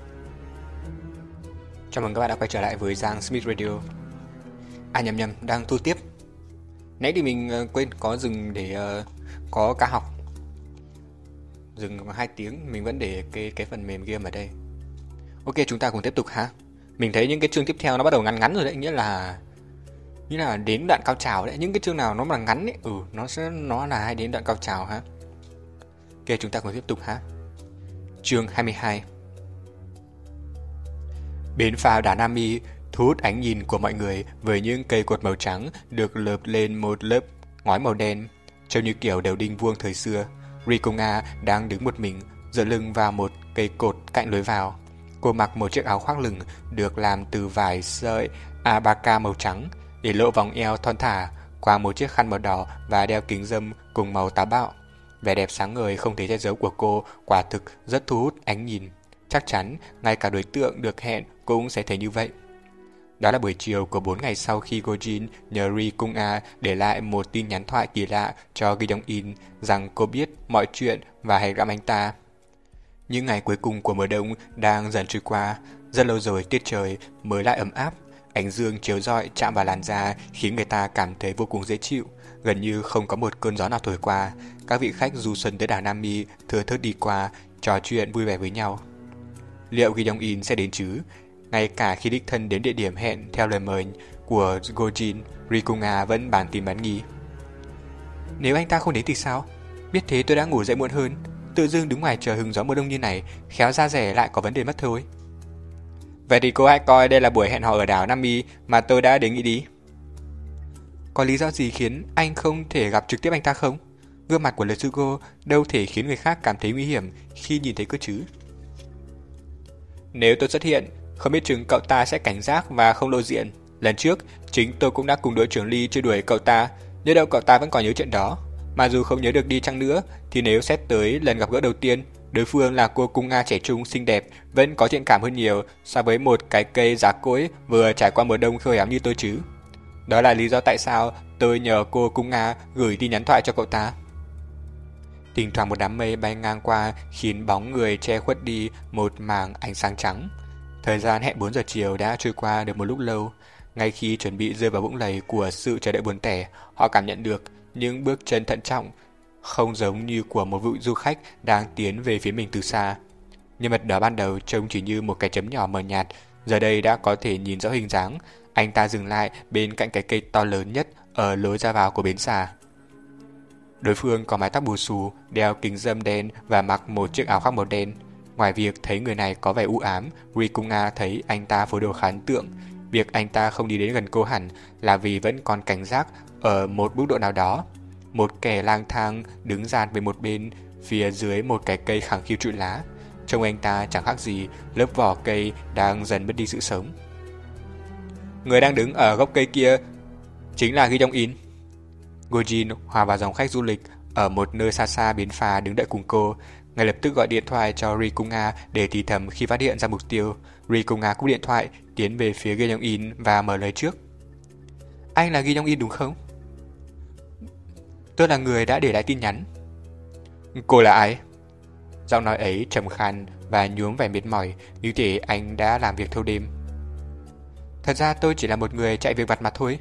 Chào mừng các bạn đã quay trở lại với Giang Smith Radio. À nhầm nhầm, đang thu tiếp. Nãy thì mình uh, quên có dừng để uh, có ca học. Dừng hai tiếng, mình vẫn để cái cái phần mềm game ở đây. Ok, chúng ta cùng tiếp tục ha. Mình thấy những cái chương tiếp theo nó bắt đầu ngắn ngắn rồi đấy, nghĩa là như là đến đoạn cao trào đấy. Những cái chương nào nó mà ngắn ấy, ừ, nó sẽ nó là hay đến đoạn cao trào ha. Ok, chúng ta cùng tiếp tục ha. Chương hai mươi hai. Bến phà đảo Nam Mi thu hút ánh nhìn của mọi người với những cây cột màu trắng được lợp lên một lớp ngói màu đen, trông như kiểu đầu đinh vuông thời xưa. Rikunga đang đứng một mình, dựa lưng vào một cây cột cạnh lối vào. Cô mặc một chiếc áo khoác lửng được làm từ vải sợi alpaca màu trắng, để lộ vòng eo thon thả, qua một chiếc khăn màu đỏ và đeo kính râm cùng màu táo bạo. Vẻ đẹp sáng ngời không thể che giấu của cô quả thực rất thu hút ánh nhìn. Chắc chắn ngay cả đối tượng được hẹn cũng sẽ thấy như vậy. Đó là buổi chiều của bốn ngày sau khi Gojin nhờ Rikunga để lại một tin nhắn thoại kỳ lạ cho Gi Dong In rằng cô biết mọi chuyện và hãy gặp anh ta. Những ngày cuối cùng của mùa đông đang dần trôi qua, rất lâu rồi tiết trời mới lại ấm áp. Ánh dương chiếu rọi chạm vào làn da khiến người ta cảm thấy vô cùng dễ chịu, gần như không có một cơn gió nào thổi qua. Các vị khách du xuân tới đảo Nam Mi thưa thớt đi qua, trò chuyện vui vẻ với nhau. Liệu Gi Dong In sẽ đến chứ? Ngay cả khi đích thân đến địa điểm hẹn theo lời mời của Gojin, Rikunga vẫn bàn tin bán nghi. Nếu anh ta không đến thì sao? Biết thế tôi đã ngủ dậy muộn hơn. Tự dưng đứng ngoài trời hứng gió mùa đông như này, khéo da rẻ lại có vấn đề mất thôi. Vậy thì cô hãy coi đây là buổi hẹn hò ở đảo Nam Mi mà tôi đã đề nghị đi. Có lý do gì khiến anh không thể gặp trực tiếp anh ta không? Gương mặt của Letsugo đâu thể khiến người khác cảm thấy nguy hiểm khi nhìn thấy cơ chứ. Nếu tôi xuất hiện, không biết chừng cậu ta sẽ cảnh giác và không lộ diện. Lần trước, chính tôi cũng đã cùng đội trưởng Lee truy đuổi cậu ta, nhớ đâu cậu ta vẫn còn nhớ chuyện đó. Mà dù không nhớ được đi chăng nữa, thì nếu xét tới lần gặp gỡ đầu tiên, đối phương là cô cung Nga trẻ trung xinh đẹp, vẫn có thiện cảm hơn nhiều so với một cái cây giá cỗi vừa trải qua mùa đông khô héo như tôi chứ. Đó là lý do tại sao tôi nhờ cô cung Nga gửi tin nhắn thoại cho cậu ta. Thỉnh thoảng một đám mây bay ngang qua khiến bóng người che khuất đi một mảng ánh sáng trắng. Thời gian hẹn bốn giờ chiều đã trôi qua được một lúc lâu. Ngay khi chuẩn bị rơi vào vũng lầy của sự chờ đợi buồn tẻ, họ cảm nhận được những bước chân thận trọng, không giống như của một vị du khách đang tiến về phía mình từ xa. Nhân vật đó ban đầu trông chỉ như một cái chấm nhỏ mờ nhạt, giờ đây đã có thể nhìn rõ hình dáng. Anh ta dừng lại bên cạnh cái cây to lớn nhất ở lối ra vào của bến phà. Đối phương có mái tóc bù xù, đeo kính râm đen và mặc một chiếc áo khoác màu đen. Ngoài việc thấy người này có vẻ u ám, Rikunga thấy anh ta phối đồ khá ấn tượng. Việc anh ta không đi đến gần cô hẳn là vì vẫn còn cảnh giác ở một mức độ nào đó. Một kẻ lang thang đứng dàn về một bên phía dưới một cái cây khẳng khiu trụi lá. Trông anh ta chẳng khác gì lớp vỏ cây đang dần mất đi sự sống. Người đang đứng ở gốc cây kia chính là Gi Dong In. Gojin hòa vào dòng khách du lịch ở một nơi xa xa bến phà đứng đợi cùng cô. Ngay lập tức gọi điện thoại cho Rikunga để thì thầm khi phát hiện ra mục tiêu. Rikunga cúp điện thoại, tiến về phía Gi Dong In và mở lời trước. Anh là Gi Dong In đúng không? Tôi là người đã để lại tin nhắn. Cô là ai? Giọng nói ấy trầm khàn và nhuốm vẻ mệt mỏi, như thể anh đã làm việc thâu đêm. Thật ra tôi chỉ là một người chạy việc vặt mà thôi.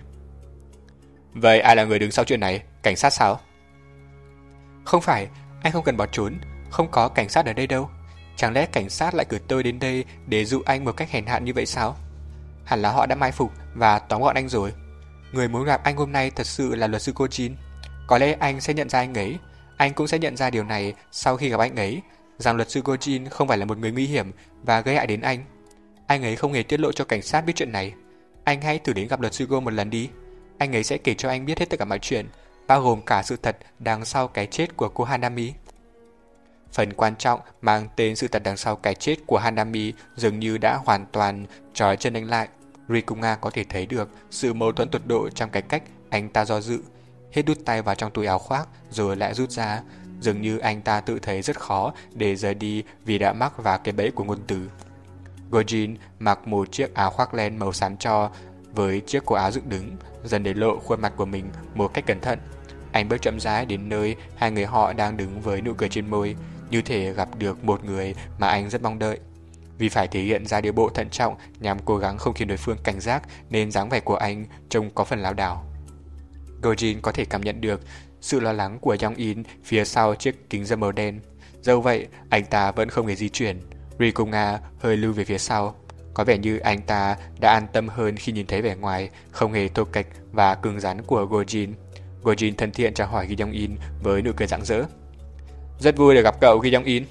Vậy ai là người đứng sau chuyện này? Cảnh sát sao? Không phải, anh không cần bỏ trốn. Không có cảnh sát ở đây đâu. Chẳng lẽ cảnh sát lại cử tôi đến đây để dụ anh một cách hèn hạ như vậy sao? Hẳn là họ đã mai phục và tóm gọn anh rồi. Người muốn gặp anh hôm nay thật sự là luật sư Gojin. Có lẽ anh sẽ nhận ra anh ấy. Anh cũng sẽ nhận ra điều này sau khi gặp anh ấy, rằng luật sư Gojin không phải là một người nguy hiểm và gây hại đến anh. Anh ấy không hề tiết lộ cho cảnh sát biết chuyện này. Anh hãy thử đến gặp luật sư Go một lần đi. Anh ấy sẽ kể cho anh biết hết tất cả mọi chuyện, bao gồm cả sự thật đằng sau cái chết của cô Hanami. Phần quan trọng mang tên sự thật đằng sau cái chết của Hanami dường như đã hoàn toàn trói chân anh lại. Rikunga có thể thấy được sự mâu thuẫn tột độ trong cái cách anh ta do dự, hết đút tay vào trong túi áo khoác rồi lại rút ra. Dường như anh ta tự thấy rất khó để rời đi vì đã mắc vào cái bẫy của ngôn từ. Gojin mặc một chiếc áo khoác len màu xám tro với chiếc cổ áo dựng đứng, dần để lộ khuôn mặt của mình một cách cẩn thận. Anh bước chậm rãi đến nơi hai người họ đang đứng với nụ cười trên môi, như thể gặp được một người mà anh rất mong đợi. Vì phải thể hiện ra điệu bộ thận trọng nhằm cố gắng không khiến đối phương cảnh giác nên dáng vẻ của anh trông có phần lảo đảo. Gojin có thể cảm nhận được sự lo lắng của Yong-in phía sau chiếc kính râm màu đen. Dẫu vậy, anh ta vẫn không hề di chuyển. Rikunga hơi lưu về phía sau. Có vẻ như anh ta đã an tâm hơn khi nhìn thấy vẻ ngoài không hề thô kệch và cứng rắn của Gojin. Gojin thân thiện chào hỏi Gi Yong-in với nụ cười rạng rỡ. Rất vui được gặp cậu, Gi Yong-in.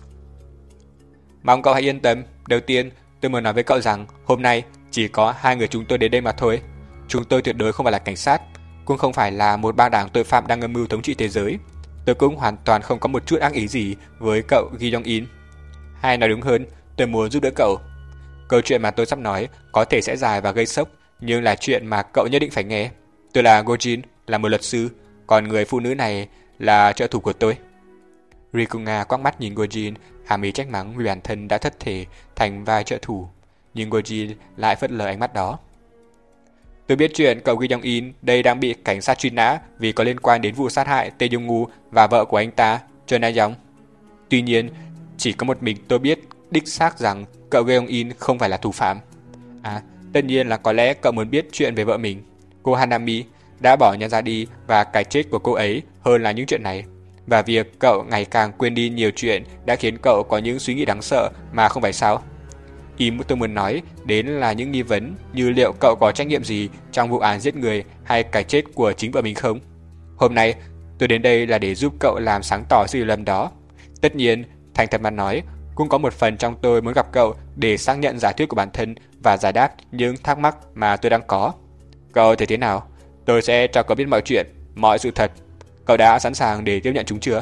Mong cậu hãy yên tâm. Đầu tiên, tôi muốn nói với cậu rằng hôm nay chỉ có hai người chúng tôi đến đây mà thôi. Chúng tôi tuyệt đối không phải là cảnh sát, cũng không phải là một băng đảng tội phạm đang âm mưu thống trị thế giới. Tôi cũng hoàn toàn không có một chút ác ý gì với cậu Gi Yong-in. Hay nói đúng hơn, tôi muốn giúp đỡ cậu. Câu chuyện mà tôi sắp nói có thể sẽ dài và gây sốc, nhưng là chuyện mà cậu nhất định phải nghe. Tôi là Gojin, là một luật sư, còn người phụ nữ này là trợ thủ của tôi. Rikunga quắc mắt nhìn Gojin, hàm ý trách mắng vì bản thân đã thất thể thành vai trợ thủ, nhưng Gojin lại phớt lờ ánh mắt đó. Tôi biết chuyện cậu Gi Yong-in đây đang bị cảnh sát truy nã vì có liên quan đến vụ sát hại Tae Jung-woo và vợ của anh ta, Choi Na-young. Tuy nhiên, chỉ có một mình tôi biết đích xác rằng cậu Gi Yong-in không phải là thủ phạm. À, tất nhiên là có lẽ cậu muốn biết chuyện về vợ mình. Cô Hanami đã bỏ nhà ra đi và cái chết của cô ấy hơn là những chuyện này. Và việc cậu ngày càng quên đi nhiều chuyện đã khiến cậu có những suy nghĩ đáng sợ mà không phải sao. Ý tôi muốn nói đến là những nghi vấn như liệu cậu có trách nhiệm gì trong vụ án giết người hay cái chết của chính vợ mình không. Hôm nay, tôi đến đây là để giúp cậu làm sáng tỏ sự hiểu lầm đó. Tất nhiên, thành thật mà nói, cũng có một phần trong tôi muốn gặp cậu để xác nhận giả thuyết của bản thân và giải đáp những thắc mắc mà tôi đang có. Cậu thấy thế nào? Tôi sẽ cho cậu biết mọi chuyện, mọi sự thật. Cậu đã sẵn sàng để tiếp nhận chúng chưa?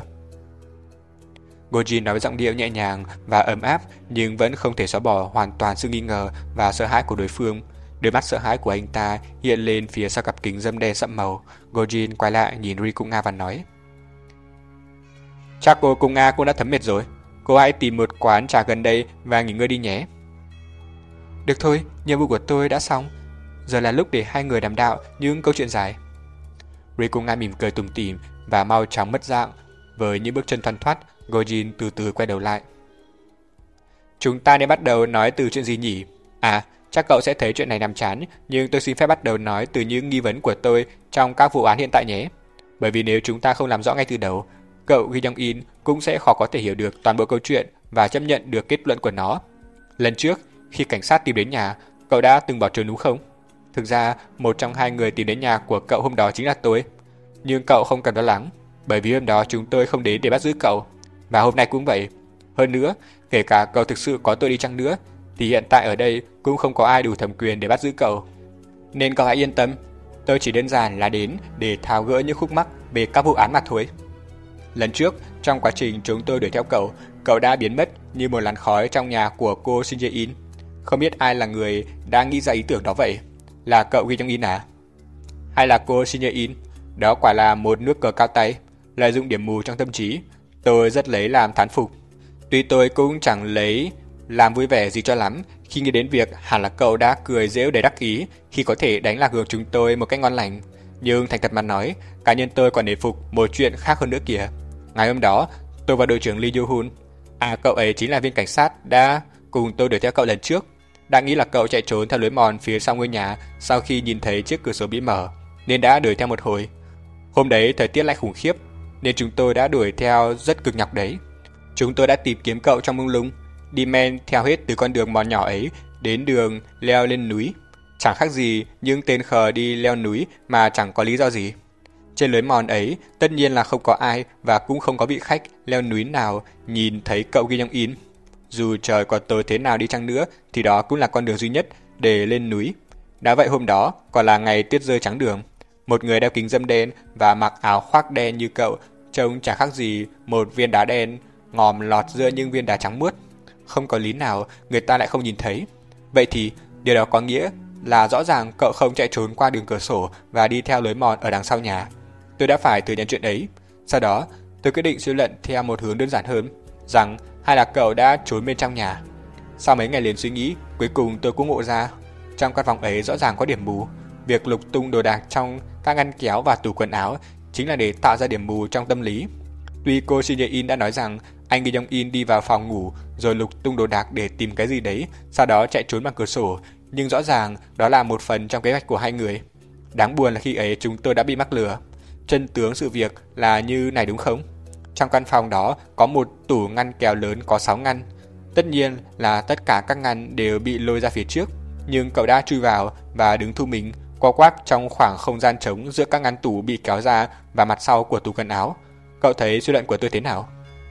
Gojin nói với giọng điệu nhẹ nhàng và ấm áp nhưng vẫn không thể xóa bỏ hoàn toàn sự nghi ngờ và sợ hãi của đối phương. Đôi mắt sợ hãi của anh ta hiện lên phía sau cặp kính râm đen sậm màu. Gojin quay lại nhìn Rikunga và nói: Chắc cô Kunga cũng đã thấm mệt rồi. Cô hãy tìm một quán trà gần đây và nghỉ ngơi đi nhé. Được thôi, nhiệm vụ của tôi đã xong. Giờ là lúc để hai người đàm đạo những câu chuyện dài. Rikunga mỉm cười tủm tỉm và mau chóng mất dạng. Với những bước chân thoăn thoắt, Gojin từ từ quay đầu lại. Chúng ta nên bắt đầu nói từ chuyện gì nhỉ? À, chắc cậu sẽ thấy chuyện này nhàm chán, nhưng tôi xin phép bắt đầu nói từ những nghi vấn của tôi trong các vụ án hiện tại nhé. Bởi vì nếu chúng ta không làm rõ ngay từ đầu, cậu Gi Yong-in cũng sẽ khó có thể hiểu được toàn bộ câu chuyện và chấp nhận được kết luận của nó. Lần trước, khi cảnh sát tìm đến nhà, cậu đã từng bỏ trốn đúng không? Thực ra, một trong hai người tìm đến nhà của cậu hôm đó chính là tôi. Nhưng cậu không cần lo lắng, bởi vì hôm đó chúng tôi không đến để bắt giữ cậu. Và hôm nay cũng vậy. Hơn nữa, kể cả cậu thực sự có tôi đi chăng nữa, thì hiện tại ở đây cũng không có ai đủ thẩm quyền để bắt giữ cậu. Nên cậu hãy yên tâm, tôi chỉ đơn giản là đến để tháo gỡ những khúc mắc về các vụ án mà thôi. Lần trước, trong quá trình chúng tôi đuổi theo cậu, cậu đã biến mất như một làn khói trong nhà của cô Shin Jae-in. Không biết ai là người đã nghĩ ra ý tưởng đó vậy? Là cậu Gi Yong-in à? Hay là cô Shin Jae-in? Đó quả là một nước cờ cao tay, lợi dụng điểm mù trong tâm trí. Tôi rất lấy làm thán phục. Tuy tôi cũng chẳng lấy làm vui vẻ gì cho lắm khi nghĩ đến việc hẳn là cậu đã cười giễu đầy đắc ý khi có thể đánh lạc hướng chúng tôi một cách ngon lành. Nhưng thành thật mà nói, cá nhân tôi còn nể phục một chuyện khác hơn nữa kìa. Ngày hôm đó, tôi và đội trưởng Lee Yoo-hun, à cậu ấy chính là viên cảnh sát đã cùng tôi đuổi theo cậu lần trước. Đã nghĩ là cậu chạy trốn theo lối mòn phía sau ngôi nhà sau khi nhìn thấy chiếc cửa sổ bị mở, nên đã đuổi theo một hồi. Hôm đấy thời tiết lại khủng khiếp, nên chúng tôi đã đuổi theo rất cực nhọc đấy. Chúng tôi đã tìm kiếm cậu trong mông lung, đi men theo hết từ con đường mòn nhỏ ấy đến đường leo lên núi. Chẳng khác gì những tên khờ đi leo núi mà chẳng có lý do gì. Trên lối mòn ấy tất nhiên là không có ai và cũng không có vị khách leo núi nào nhìn thấy cậu Kim Jong-un. Dù trời có tối thế nào đi chăng nữa thì đó cũng là con đường duy nhất để lên núi. Đã vậy hôm đó còn là ngày tuyết rơi trắng đường. Một người đeo kính râm đen và mặc áo khoác đen như cậu trông chẳng khác gì một viên đá đen ngòm lọt giữa những viên đá trắng muốt. Không có lý nào người ta lại không nhìn thấy. Vậy thì điều đó có nghĩa là rõ ràng cậu không chạy trốn qua đường cửa sổ và đi theo lối mòn ở đằng sau nhà. Tôi đã phải thừa nhận chuyện ấy. Sau đó tôi quyết định suy luận theo một hướng đơn giản hơn, rằng hay là cậu đã trốn bên trong nhà. Sau mấy ngày liền suy nghĩ, cuối cùng tôi cũng ngộ ra trong căn phòng ấy rõ ràng có điểm mù. Việc lục tung đồ đạc trong các ngăn kéo và tủ quần áo chính là để tạo ra điểm mù trong tâm lý. Tuy cô Shin Jae-in đã nói rằng anh Kim Jong-un đi vào phòng ngủ rồi lục tung đồ đạc để tìm cái gì đấy, sau đó chạy trốn bằng cửa sổ, nhưng rõ ràng đó là một phần trong kế hoạch của hai người. Đáng buồn là khi ấy chúng tôi đã bị mắc lừa. Chân tướng sự việc là như này đúng không? Trong căn phòng đó có một tủ ngăn kéo lớn có sáu ngăn. Tất nhiên là tất cả các ngăn đều bị lôi ra phía trước, nhưng cậu đã chui vào và đứng thu mình co quắp trong khoảng không gian trống giữa các ngăn tủ bị kéo ra và mặt sau của tủ quần áo. Cậu thấy suy luận của tôi thế nào?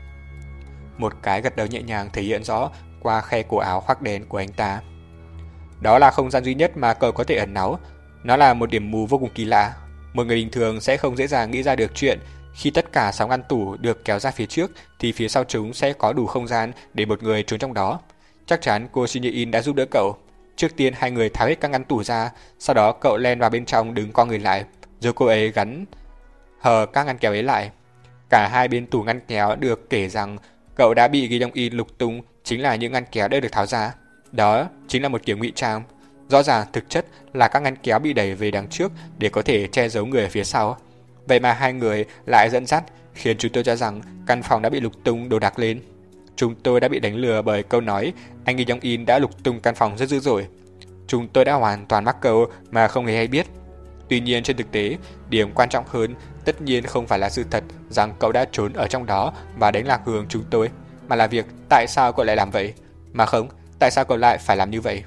Một cái gật đầu nhẹ nhàng thể hiện rõ qua khe cổ áo khoác đen của anh ta. Đó là không gian duy nhất mà cậu có thể ẩn náu. Nó là một điểm mù vô cùng kỳ lạ. Một người bình thường sẽ không dễ dàng nghĩ ra được chuyện khi tất cả sáu ngăn tủ được kéo ra phía trước thì phía sau chúng sẽ có đủ không gian để một người trốn trong đó. Chắc chắn cô Shin Jae-in đã giúp đỡ cậu. Trước tiên hai người tháo hết các ngăn tủ ra, sau đó cậu len vào bên trong đứng co người lại, rồi cô ấy gắn hờ các ngăn kéo ấy lại. Cả hai bên tủ ngăn kéo được kể rằng cậu đã bị Kim Jong-un lục tung chính là những ngăn kéo đã được tháo ra. Đó chính là một kiểu ngụy trang. Rõ ràng thực chất là các ngăn kéo bị đẩy về đằng trước để có thể che giấu người ở phía sau. Vậy mà hai người lại dẫn dắt, khiến chúng tôi cho rằng căn phòng đã bị lục tung đồ đạc lên. Chúng tôi đã bị đánh lừa bởi câu nói anh Kim Jong-un đã lục tung căn phòng rất dữ dội. Chúng tôi đã hoàn toàn mắc câu mà không hề hay biết. Tuy nhiên trên thực tế, điểm quan trọng hơn tất nhiên không phải là sự thật rằng cậu đã trốn ở trong đó và đánh lạc hướng chúng tôi, mà là việc tại sao cậu lại làm vậy. Mà không, tại sao cậu lại phải làm như vậy?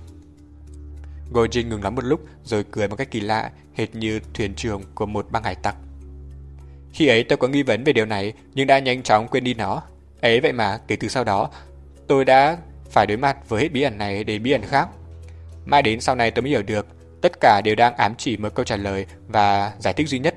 Go Jin ngừng lắm một lúc rồi cười một cách kỳ lạ, hệt như thuyền trưởng của một băng hải tặc. Khi ấy tôi có nghi vấn về điều này nhưng đã nhanh chóng quên đi nó. Ấy vậy mà kể từ sau đó tôi đã phải đối mặt với hết bí ẩn này đến bí ẩn khác. Mãi đến sau này tôi mới hiểu được tất cả đều đang ám chỉ một câu trả lời và giải thích duy nhất.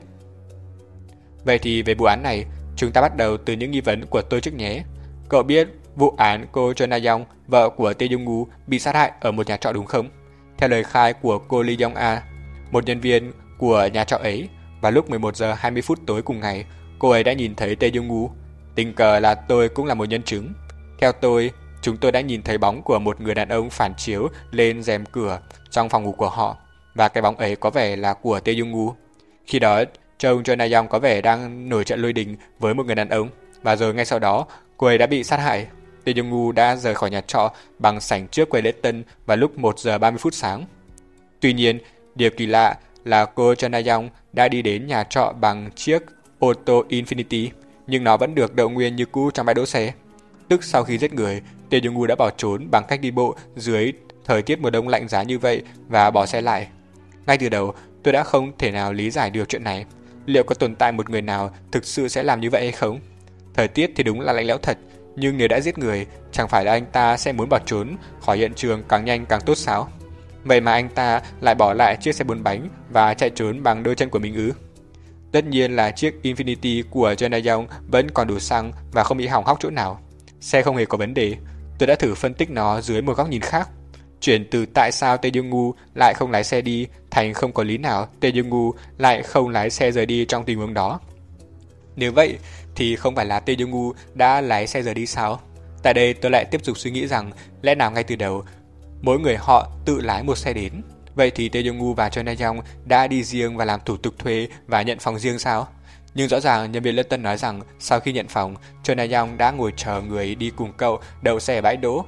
Vậy thì về vụ án này, chúng ta bắt đầu từ những nghi vấn của tôi trước nhé. Cậu biết vụ án cô Choi Na-young, vợ của Tae Jung-woo, bị sát hại ở một nhà trọ đúng không? Theo lời khai của cô Lee Yong-a, một nhân viên của nhà trọ ấy, vào lúc mười một giờ hai mươi phút tối cùng ngày, cô ấy đã nhìn thấy Tae Jung-woo. Tình cờ là tôi cũng là một nhân chứng. Theo tôi, chúng tôi đã nhìn thấy bóng của một người đàn ông phản chiếu lên rèm cửa trong phòng ngủ của họ, và cái bóng ấy có vẻ là của Tae Jung-woo. Khi đó, trông Choi Na-young có vẻ đang nổi trận lôi đình với một người đàn ông, và rồi ngay sau đó, cô ấy đã bị sát hại. Tae Jung-woo đã rời khỏi nhà trọ bằng sảnh trước quầy lễ tân vào lúc một giờ ba mươi phút sáng. Tuy nhiên, điều kỳ lạ là cô Choi Na-young đã đi đến nhà trọ bằng chiếc ô tô Infiniti, nhưng nó vẫn được đậu nguyên như cũ trong bãi đỗ xe. Tức sau khi giết người, Tae Jung-woo đã bỏ trốn bằng cách đi bộ dưới thời tiết mùa đông lạnh giá như vậy và bỏ xe lại. Ngay từ đầu, tôi đã không thể nào lý giải được chuyện này. Liệu có tồn tại một người nào thực sự sẽ làm như vậy hay không? Thời tiết thì đúng là lạnh lẽo thật, nhưng nếu đã giết người, chẳng phải là anh ta sẽ muốn bỏ trốn khỏi hiện trường càng nhanh càng tốt sao? Vậy mà anh ta lại bỏ lại chiếc xe bốn bánh và chạy trốn bằng đôi chân của mình ư? Tất nhiên là chiếc Infiniti của Choi Na-young vẫn còn đủ xăng và không bị hỏng hóc chỗ nào. Xe không hề có vấn đề. Tôi đã thử phân tích nó dưới một góc nhìn khác. Chuyển từ tại sao Tae Jung-woo lại không lái xe đi thành không có lý nào Tae Jung-woo lại không lái xe rời đi trong tình huống đó. Nếu vậy thì không phải là Tae Jung-woo đã lái xe rời đi sao? Tại đây tôi lại tiếp tục suy nghĩ rằng lẽ nào ngay từ đầu mỗi người họ tự lái một xe đến. Vậy thì Tae Jung-woo và Choi Na-young đã đi riêng và làm thủ tục thuê và nhận phòng riêng sao? Nhưng rõ ràng nhân viên lễ tân nói rằng sau khi nhận phòng, Choi Na-young đã ngồi chờ người đi cùng cậu đậu xe ở bãi đỗ.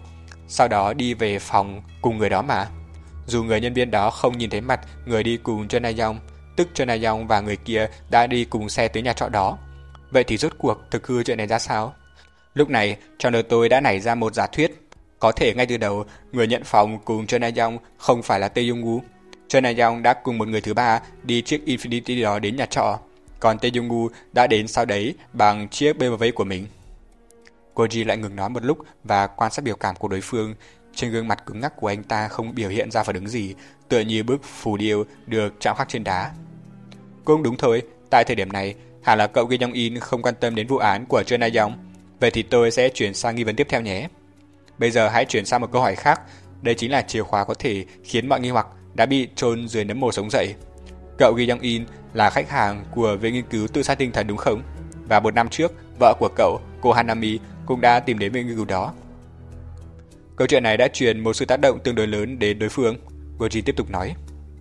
sau đó đi về phòng cùng người đó mà. Dù người nhân viên đó không nhìn thấy mặt người đi cùng Trần Na Dong, tức Trần Na Dong và người kia đã đi cùng xe tới nhà trọ đó. Vậy thì rốt cuộc thực hư chuyện này ra sao? Lúc này, trong đầu tôi đã nảy ra một giả thuyết. Có thể ngay từ đầu, người nhận phòng cùng Trần Na Dong không phải là Tae Yong-woo. Trần Na Dong đã cùng một người thứ ba đi chiếc Infiniti đó đến nhà trọ, còn Tae Yong-woo đã đến sau đấy bằng chiếc bê em vê của mình. Koji lại ngừng nói một lúc và quan sát biểu cảm của đối phương. Trên gương mặt cứng ngắc của anh ta không biểu hiện ra phản ứng gì, tựa như bức phù điêu được chạm khắc trên đá. Cũng đúng thôi, tại thời điểm này, hẳn là cậu Kim Jong-in không quan tâm đến vụ án của Trần Na Dong. Vậy thì tôi sẽ chuyển sang nghi vấn tiếp theo nhé. Bây giờ hãy chuyển sang một câu hỏi khác. Đây chính là chìa khóa có thể khiến mọi nghi hoặc đã bị chôn dưới nấm mồ sống dậy. Cậu Kim Jong-in là khách hàng của viện nghiên cứu tự sát tinh thần đúng không? Và một năm trước, vợ của cậu, cô Hanami, cũng đã tìm đến viện nghiên cứu đó. Câu chuyện này đã truyền một sự tác động tương đối lớn đến đối phương. Koji tiếp tục nói.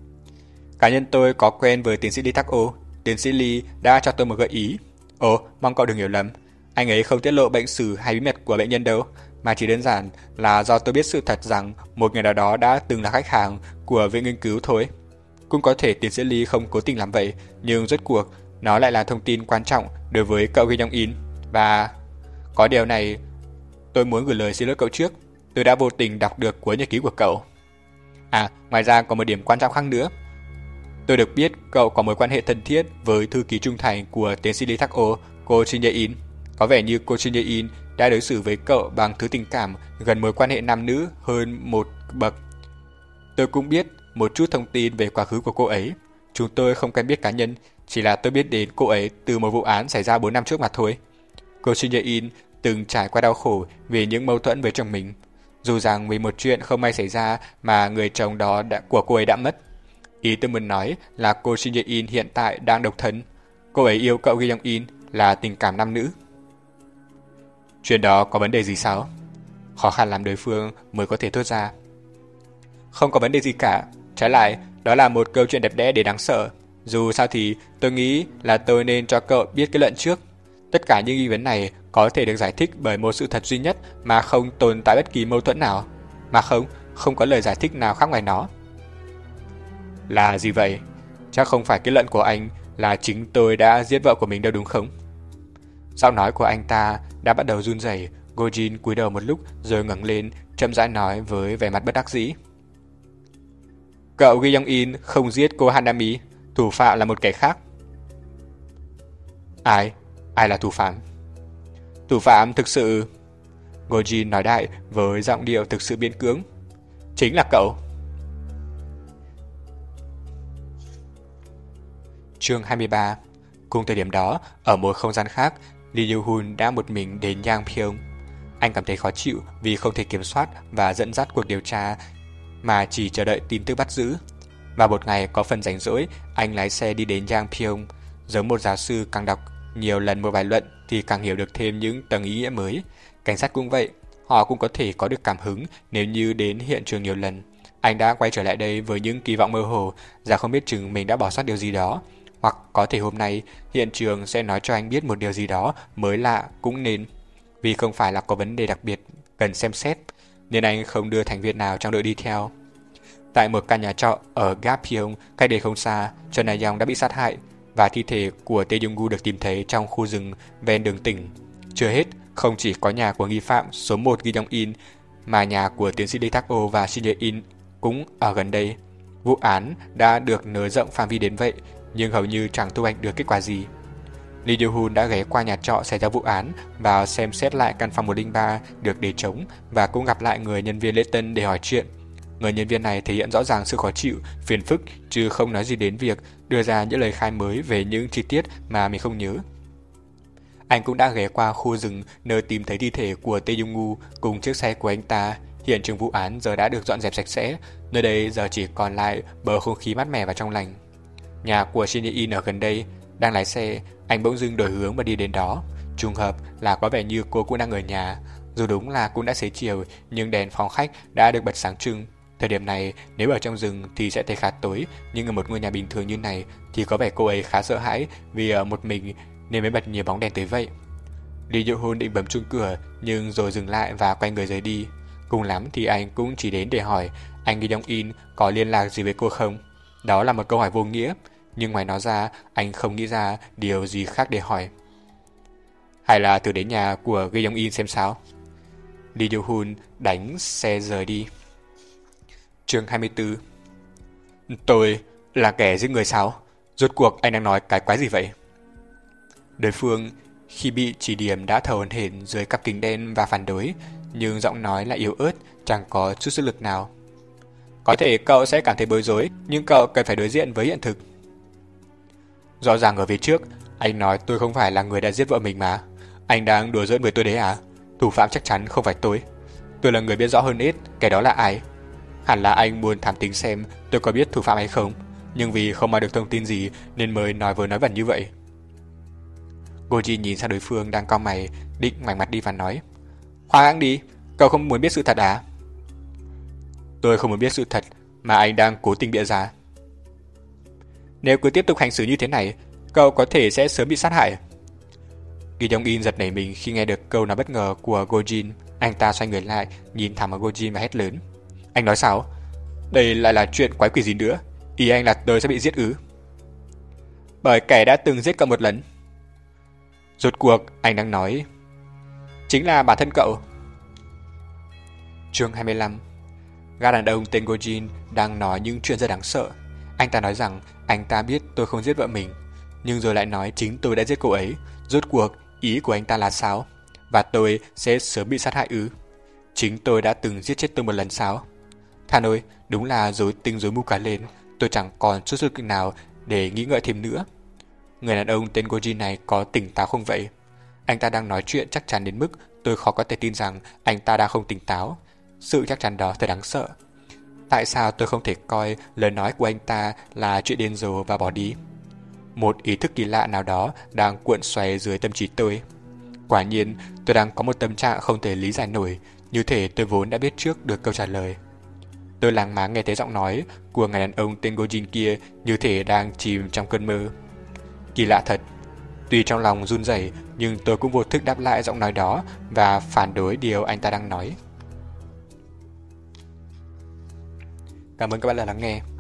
Cá nhân tôi có quen với tiến sĩ Lee Thak-o. Tiến sĩ Lee đã cho tôi một gợi ý. Ồ, mong cậu đừng hiểu lầm. Anh ấy không tiết lộ bệnh sử hay bí mật của bệnh nhân đâu, mà chỉ đơn giản là do tôi biết sự thật rằng một người nào đó đã từng là khách hàng của viện nghiên cứu thôi. Cũng có thể tiến sĩ Lee không cố tình làm vậy, nhưng rốt cuộc nó lại là thông tin quan trọng đối với cậu Kim Jong-in. Và có điều này, tôi muốn gửi lời xin lỗi cậu trước. Tôi đã vô tình đọc được cuốn nhật ký của cậu. À, ngoài ra có một điểm quan trọng khác nữa. Tôi được biết cậu có mối quan hệ thân thiết với thư ký trung thành của tiến sĩ Lee Thak-o, cô Shin Ye-in. Có vẻ như cô Shin Ye-in đã đối xử với cậu bằng thứ tình cảm gần mối quan hệ nam nữ hơn một bậc. Tôi cũng biết một chút thông tin về quá khứ của cô ấy. Chúng tôi không quen biết cá nhân, chỉ là tôi biết đến cô ấy từ một vụ án xảy ra bốn năm trước mà thôi. Cô Shin Ye-in từng trải qua đau khổ vì những mâu thuẫn với chồng mình. Dù rằng vì một chuyện không may xảy ra mà người chồng đó đã, của cô ấy đã mất. Ý tôi muốn nói là cô Shin Ye-in hiện tại đang độc thân. Cô ấy yêu cậu Kim Jong-in là tình cảm nam nữ. Chuyện đó có vấn đề gì sao? Khó khăn làm đối phương mới có thể thốt ra. Không có vấn đề gì cả. Trái lại, đó là một câu chuyện đẹp đẽ để đáng sợ. Dù sao thì tôi nghĩ là tôi nên cho cậu biết kết luận trước. Tất cả những nghi vấn này có thể được giải thích bởi một sự thật duy nhất mà không tồn tại bất kỳ mâu thuẫn nào. Mà không, không có lời giải thích nào khác ngoài nó. Là gì vậy? Chắc không phải kết luận của anh là chính tôi đã giết vợ của mình đâu đúng không? Giọng nói của anh ta đã bắt đầu run rẩy. Gojin cúi đầu một lúc rồi ngẩng lên, chậm rãi nói với vẻ mặt bất đắc dĩ. Cậu Kim Jong-in không giết cô Hanami, thủ phạm là một kẻ khác. Ai? Ai là thủ phạm? Thủ phạm thực sự... Gojin nói đại với giọng điệu thực sự biên cưỡng. Chính là cậu. Chương hai mươi ba. Cùng thời điểm đó, ở một không gian khác, Lee Yoo-hun đã một mình đến Yangpyeong. Anh cảm thấy khó chịu vì không thể kiểm soát và dẫn dắt cuộc điều tra mà chỉ chờ đợi tin tức bắt giữ. Và một ngày có phần rảnh rỗi, anh lái xe đi đến Yangpyeong. Giống một giáo sư càng đọc nhiều lần một bài luận thì càng hiểu được thêm những tầng ý nghĩa mới. Cảnh sát cũng vậy, họ cũng có thể có được cảm hứng nếu như đến hiện trường nhiều lần. Anh đã quay trở lại đây với những kỳ vọng mơ hồ, rằng không biết chừng mình đã bỏ sót điều gì đó. Hoặc có thể hôm nay hiện trường sẽ nói cho anh biết một điều gì đó mới lạ cũng nên. Vì không phải là có vấn đề đặc biệt cần xem xét, nên anh không đưa thành viên nào trong đội đi theo. Tại một căn nhà trọ ở Gapyeong, cách đây không xa, Trần Na Dong đã bị sát hại và thi thể của Tae Yong-woo được tìm thấy trong khu rừng ven đường tỉnh. Chưa hết, không chỉ có nhà của nghi phạm số một Kim Jong-in mà nhà của tiến sĩ Lee Thak-o và Shin Ye-in cũng ở gần đây. Vụ án đã được nới rộng phạm vi đến vậy, nhưng hầu như chẳng thu hoạch được kết quả gì. Lee Yoo-hun đã ghé qua nhà trọ xảy ra vụ án và xem xét lại căn phòng một không ba được để trống và cũng gặp lại người nhân viên lễ tân để hỏi chuyện. Người nhân viên này thể hiện rõ ràng sự khó chịu, phiền phức chứ không nói gì đến việc đưa ra những lời khai mới về những chi tiết mà mình không nhớ. Anh cũng đã ghé qua khu rừng nơi tìm thấy thi thể của Tae Yong-woo cùng chiếc xe của anh ta. Hiện trường vụ án giờ đã được dọn dẹp sạch sẽ, nơi đây giờ chỉ còn lại bầu không khí mát mẻ và trong lành. Nhà của Shin Ye-in ở gần đây. Đang lái xe, anh bỗng dưng đổi hướng và đi đến đó. Trùng hợp là có vẻ như cô cũng đang ở nhà. Dù đúng là cũng đã xế chiều, nhưng đèn phòng khách đã được bật sáng trưng. Thời điểm này, nếu ở trong rừng thì sẽ thấy khá tối, nhưng ở một ngôi nhà bình thường như này thì có vẻ cô ấy khá sợ hãi vì ở một mình nên mới bật nhiều bóng đèn tới vậy. Lee Yoo-hun định bấm chuông cửa nhưng rồi dừng lại và quay người rời đi. Cùng lắm thì anh cũng chỉ đến để hỏi anh Ki Dong In có liên lạc gì với cô không. Đó là một câu hỏi vô nghĩa, nhưng ngoài nó ra anh không nghĩ ra điều gì khác để hỏi. Hay là thử đến nhà của Ki Dong In xem sao. Lee Jo Hun đánh xe rời đi. Chương hai mươi tư. Tôi là kẻ giết người sao? Rốt cuộc anh đang nói cái quái gì vậy? Đối phương khi bị chỉ điểm đã thở hổn hển dưới cặp kính đen và phản đối, nhưng giọng nói lại yếu ớt, chẳng có chút sức lực nào. Có thể cậu sẽ cảm thấy bối rối, nhưng cậu cần phải đối diện với hiện thực. Rõ ràng ở phía trước, anh nói tôi không phải là người đã giết vợ mình mà. Anh đang đùa giỡn với tôi đấy à? Thủ phạm chắc chắn không phải tôi. Tôi là người biết rõ hơn ít kẻ đó là ai. Hẳn là anh muốn thám tính xem tôi có biết thủ phạm hay không, nhưng vì không mang được thông tin gì nên mới nói với nói vẩn như vậy. Goji nhìn sang đối phương đang cau mày, định ngoảnh mặt đi và nói: Khoan hãng đi, cậu không muốn biết sự thật à? Tôi không muốn biết sự thật mà anh đang cố tình bịa ra. Nếu cứ tiếp tục hành xử như thế này, cậu có thể sẽ sớm bị sát hại. Ki Dong In giật nảy mình khi nghe được câu nói bất ngờ của Gojin. Anh ta xoay người lại, nhìn thẳng vào Gojin và hét lớn: Anh nói sao? Đây lại là chuyện quái quỷ gì nữa? Ý anh là tôi sẽ bị giết ư? Bởi kẻ đã từng giết cậu một lần. Rốt cuộc anh đang nói chính là bản thân cậu. Chương hai mươi lăm. Gã đàn ông tên Gojin đang nói những chuyện rất đáng sợ. Anh ta nói rằng anh ta biết tôi không giết vợ mình, nhưng rồi lại nói chính tôi đã giết cô ấy. Rốt cuộc ý của anh ta là sao? Và tôi sẽ sớm bị sát hại ư? Chính tôi đã từng giết chết tôi một lần sao? Thà ơi, đúng là rối tinh rối mù cả lên. Tôi chẳng còn chút sức lực nào để nghĩ ngợi thêm nữa. Người đàn ông tên Gojin này có tỉnh táo không vậy? Anh ta đang nói chuyện chắc chắn đến mức tôi khó có thể tin rằng anh ta đang không tỉnh táo. Sự chắc chắn đó thật đáng sợ. Tại sao tôi không thể coi lời nói của anh ta là chuyện điên rồ và bỏ đi? Một ý thức kỳ lạ nào đó đang cuộn xoay dưới tâm trí tôi. Quả nhiên, tôi đang có một tâm trạng không thể lý giải nổi, như thể tôi vốn đã biết trước được câu trả lời. Tôi làng máng nghe thấy giọng nói của người đàn ông tên Gojin kia như thể đang chìm trong cơn mơ. Kỳ lạ thật. Tuy trong lòng run rẩy, nhưng tôi cũng vô thức đáp lại giọng nói đó và phản đối điều anh ta đang nói. Cảm ơn các bạn đã lắng nghe.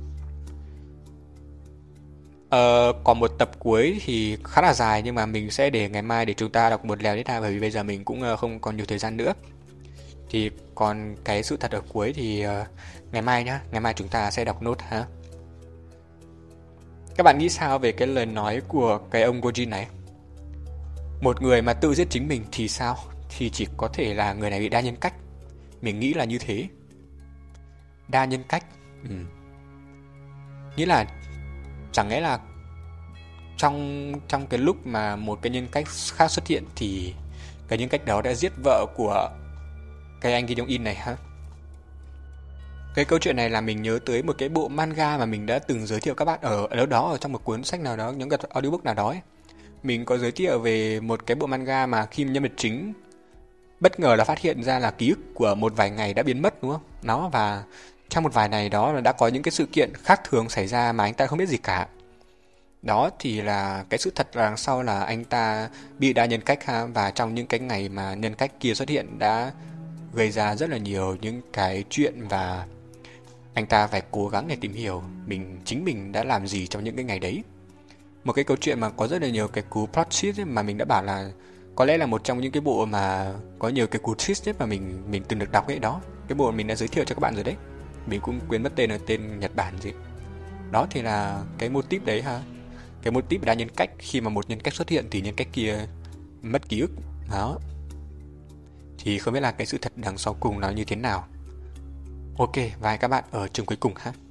Ờ, còn một tập cuối thì khá là dài, nhưng mà mình sẽ để ngày mai để chúng ta đọc một lèo tiếp theo, bởi vì bây giờ mình cũng không còn nhiều thời gian nữa. Thì còn cái sự thật ở cuối thì uh, ngày mai nhá, ngày mai chúng ta sẽ đọc nốt ha. Các bạn nghĩ sao về cái lời nói của cái ông Gojin này? Một người mà tự giết chính mình thì sao? Thì chỉ có thể là người này bị đa nhân cách. Mình nghĩ là như thế. Đa nhân cách. Ừ. Nghĩa là chẳng lẽ là trong trong cái lúc mà một cái nhân cách khác xuất hiện thì cái nhân cách đó đã giết vợ của cái anh Ki Dong In này hả? Cái câu chuyện này là mình nhớ tới một cái bộ manga mà mình đã từng giới thiệu các bạn ở, ở đâu đó, ở trong một cuốn sách nào đó, những cái audiobook nào đó ấy. Mình có giới thiệu về một cái bộ manga mà khi nhân vật chính bất ngờ là phát hiện ra là ký ức của một vài ngày đã biến mất, đúng không? Nó và trong một vài ngày đó là đã có những cái sự kiện khác thường xảy ra mà anh ta không biết gì cả. Đó thì là cái sự thật là đằng sau là anh ta bị đa nhân cách ha, và trong những cái ngày mà nhân cách kia xuất hiện đã gây ra rất là nhiều những cái chuyện và anh ta phải cố gắng để tìm hiểu mình chính mình đã làm gì trong những cái ngày đấy. Một cái câu chuyện mà có rất là nhiều cái cú plot twist ấy, mà mình đã bảo là có lẽ là một trong những cái bộ mà có nhiều cái cú twist nhất mà mình mình từng được đọc ấy đó. Cái bộ mình đã giới thiệu cho các bạn rồi đấy. Mình cũng quên mất tên là tên Nhật Bản gì. Đó thì là cái mô típ đấy ha. Cái mô típ đa nhân cách, khi mà một nhân cách xuất hiện thì nhân cách kia mất ký ức. Đó. Thì không biết là cái sự thật đằng sau cùng nó như thế nào. Ok, và hẹn các bạn ở chương cuối cùng ha.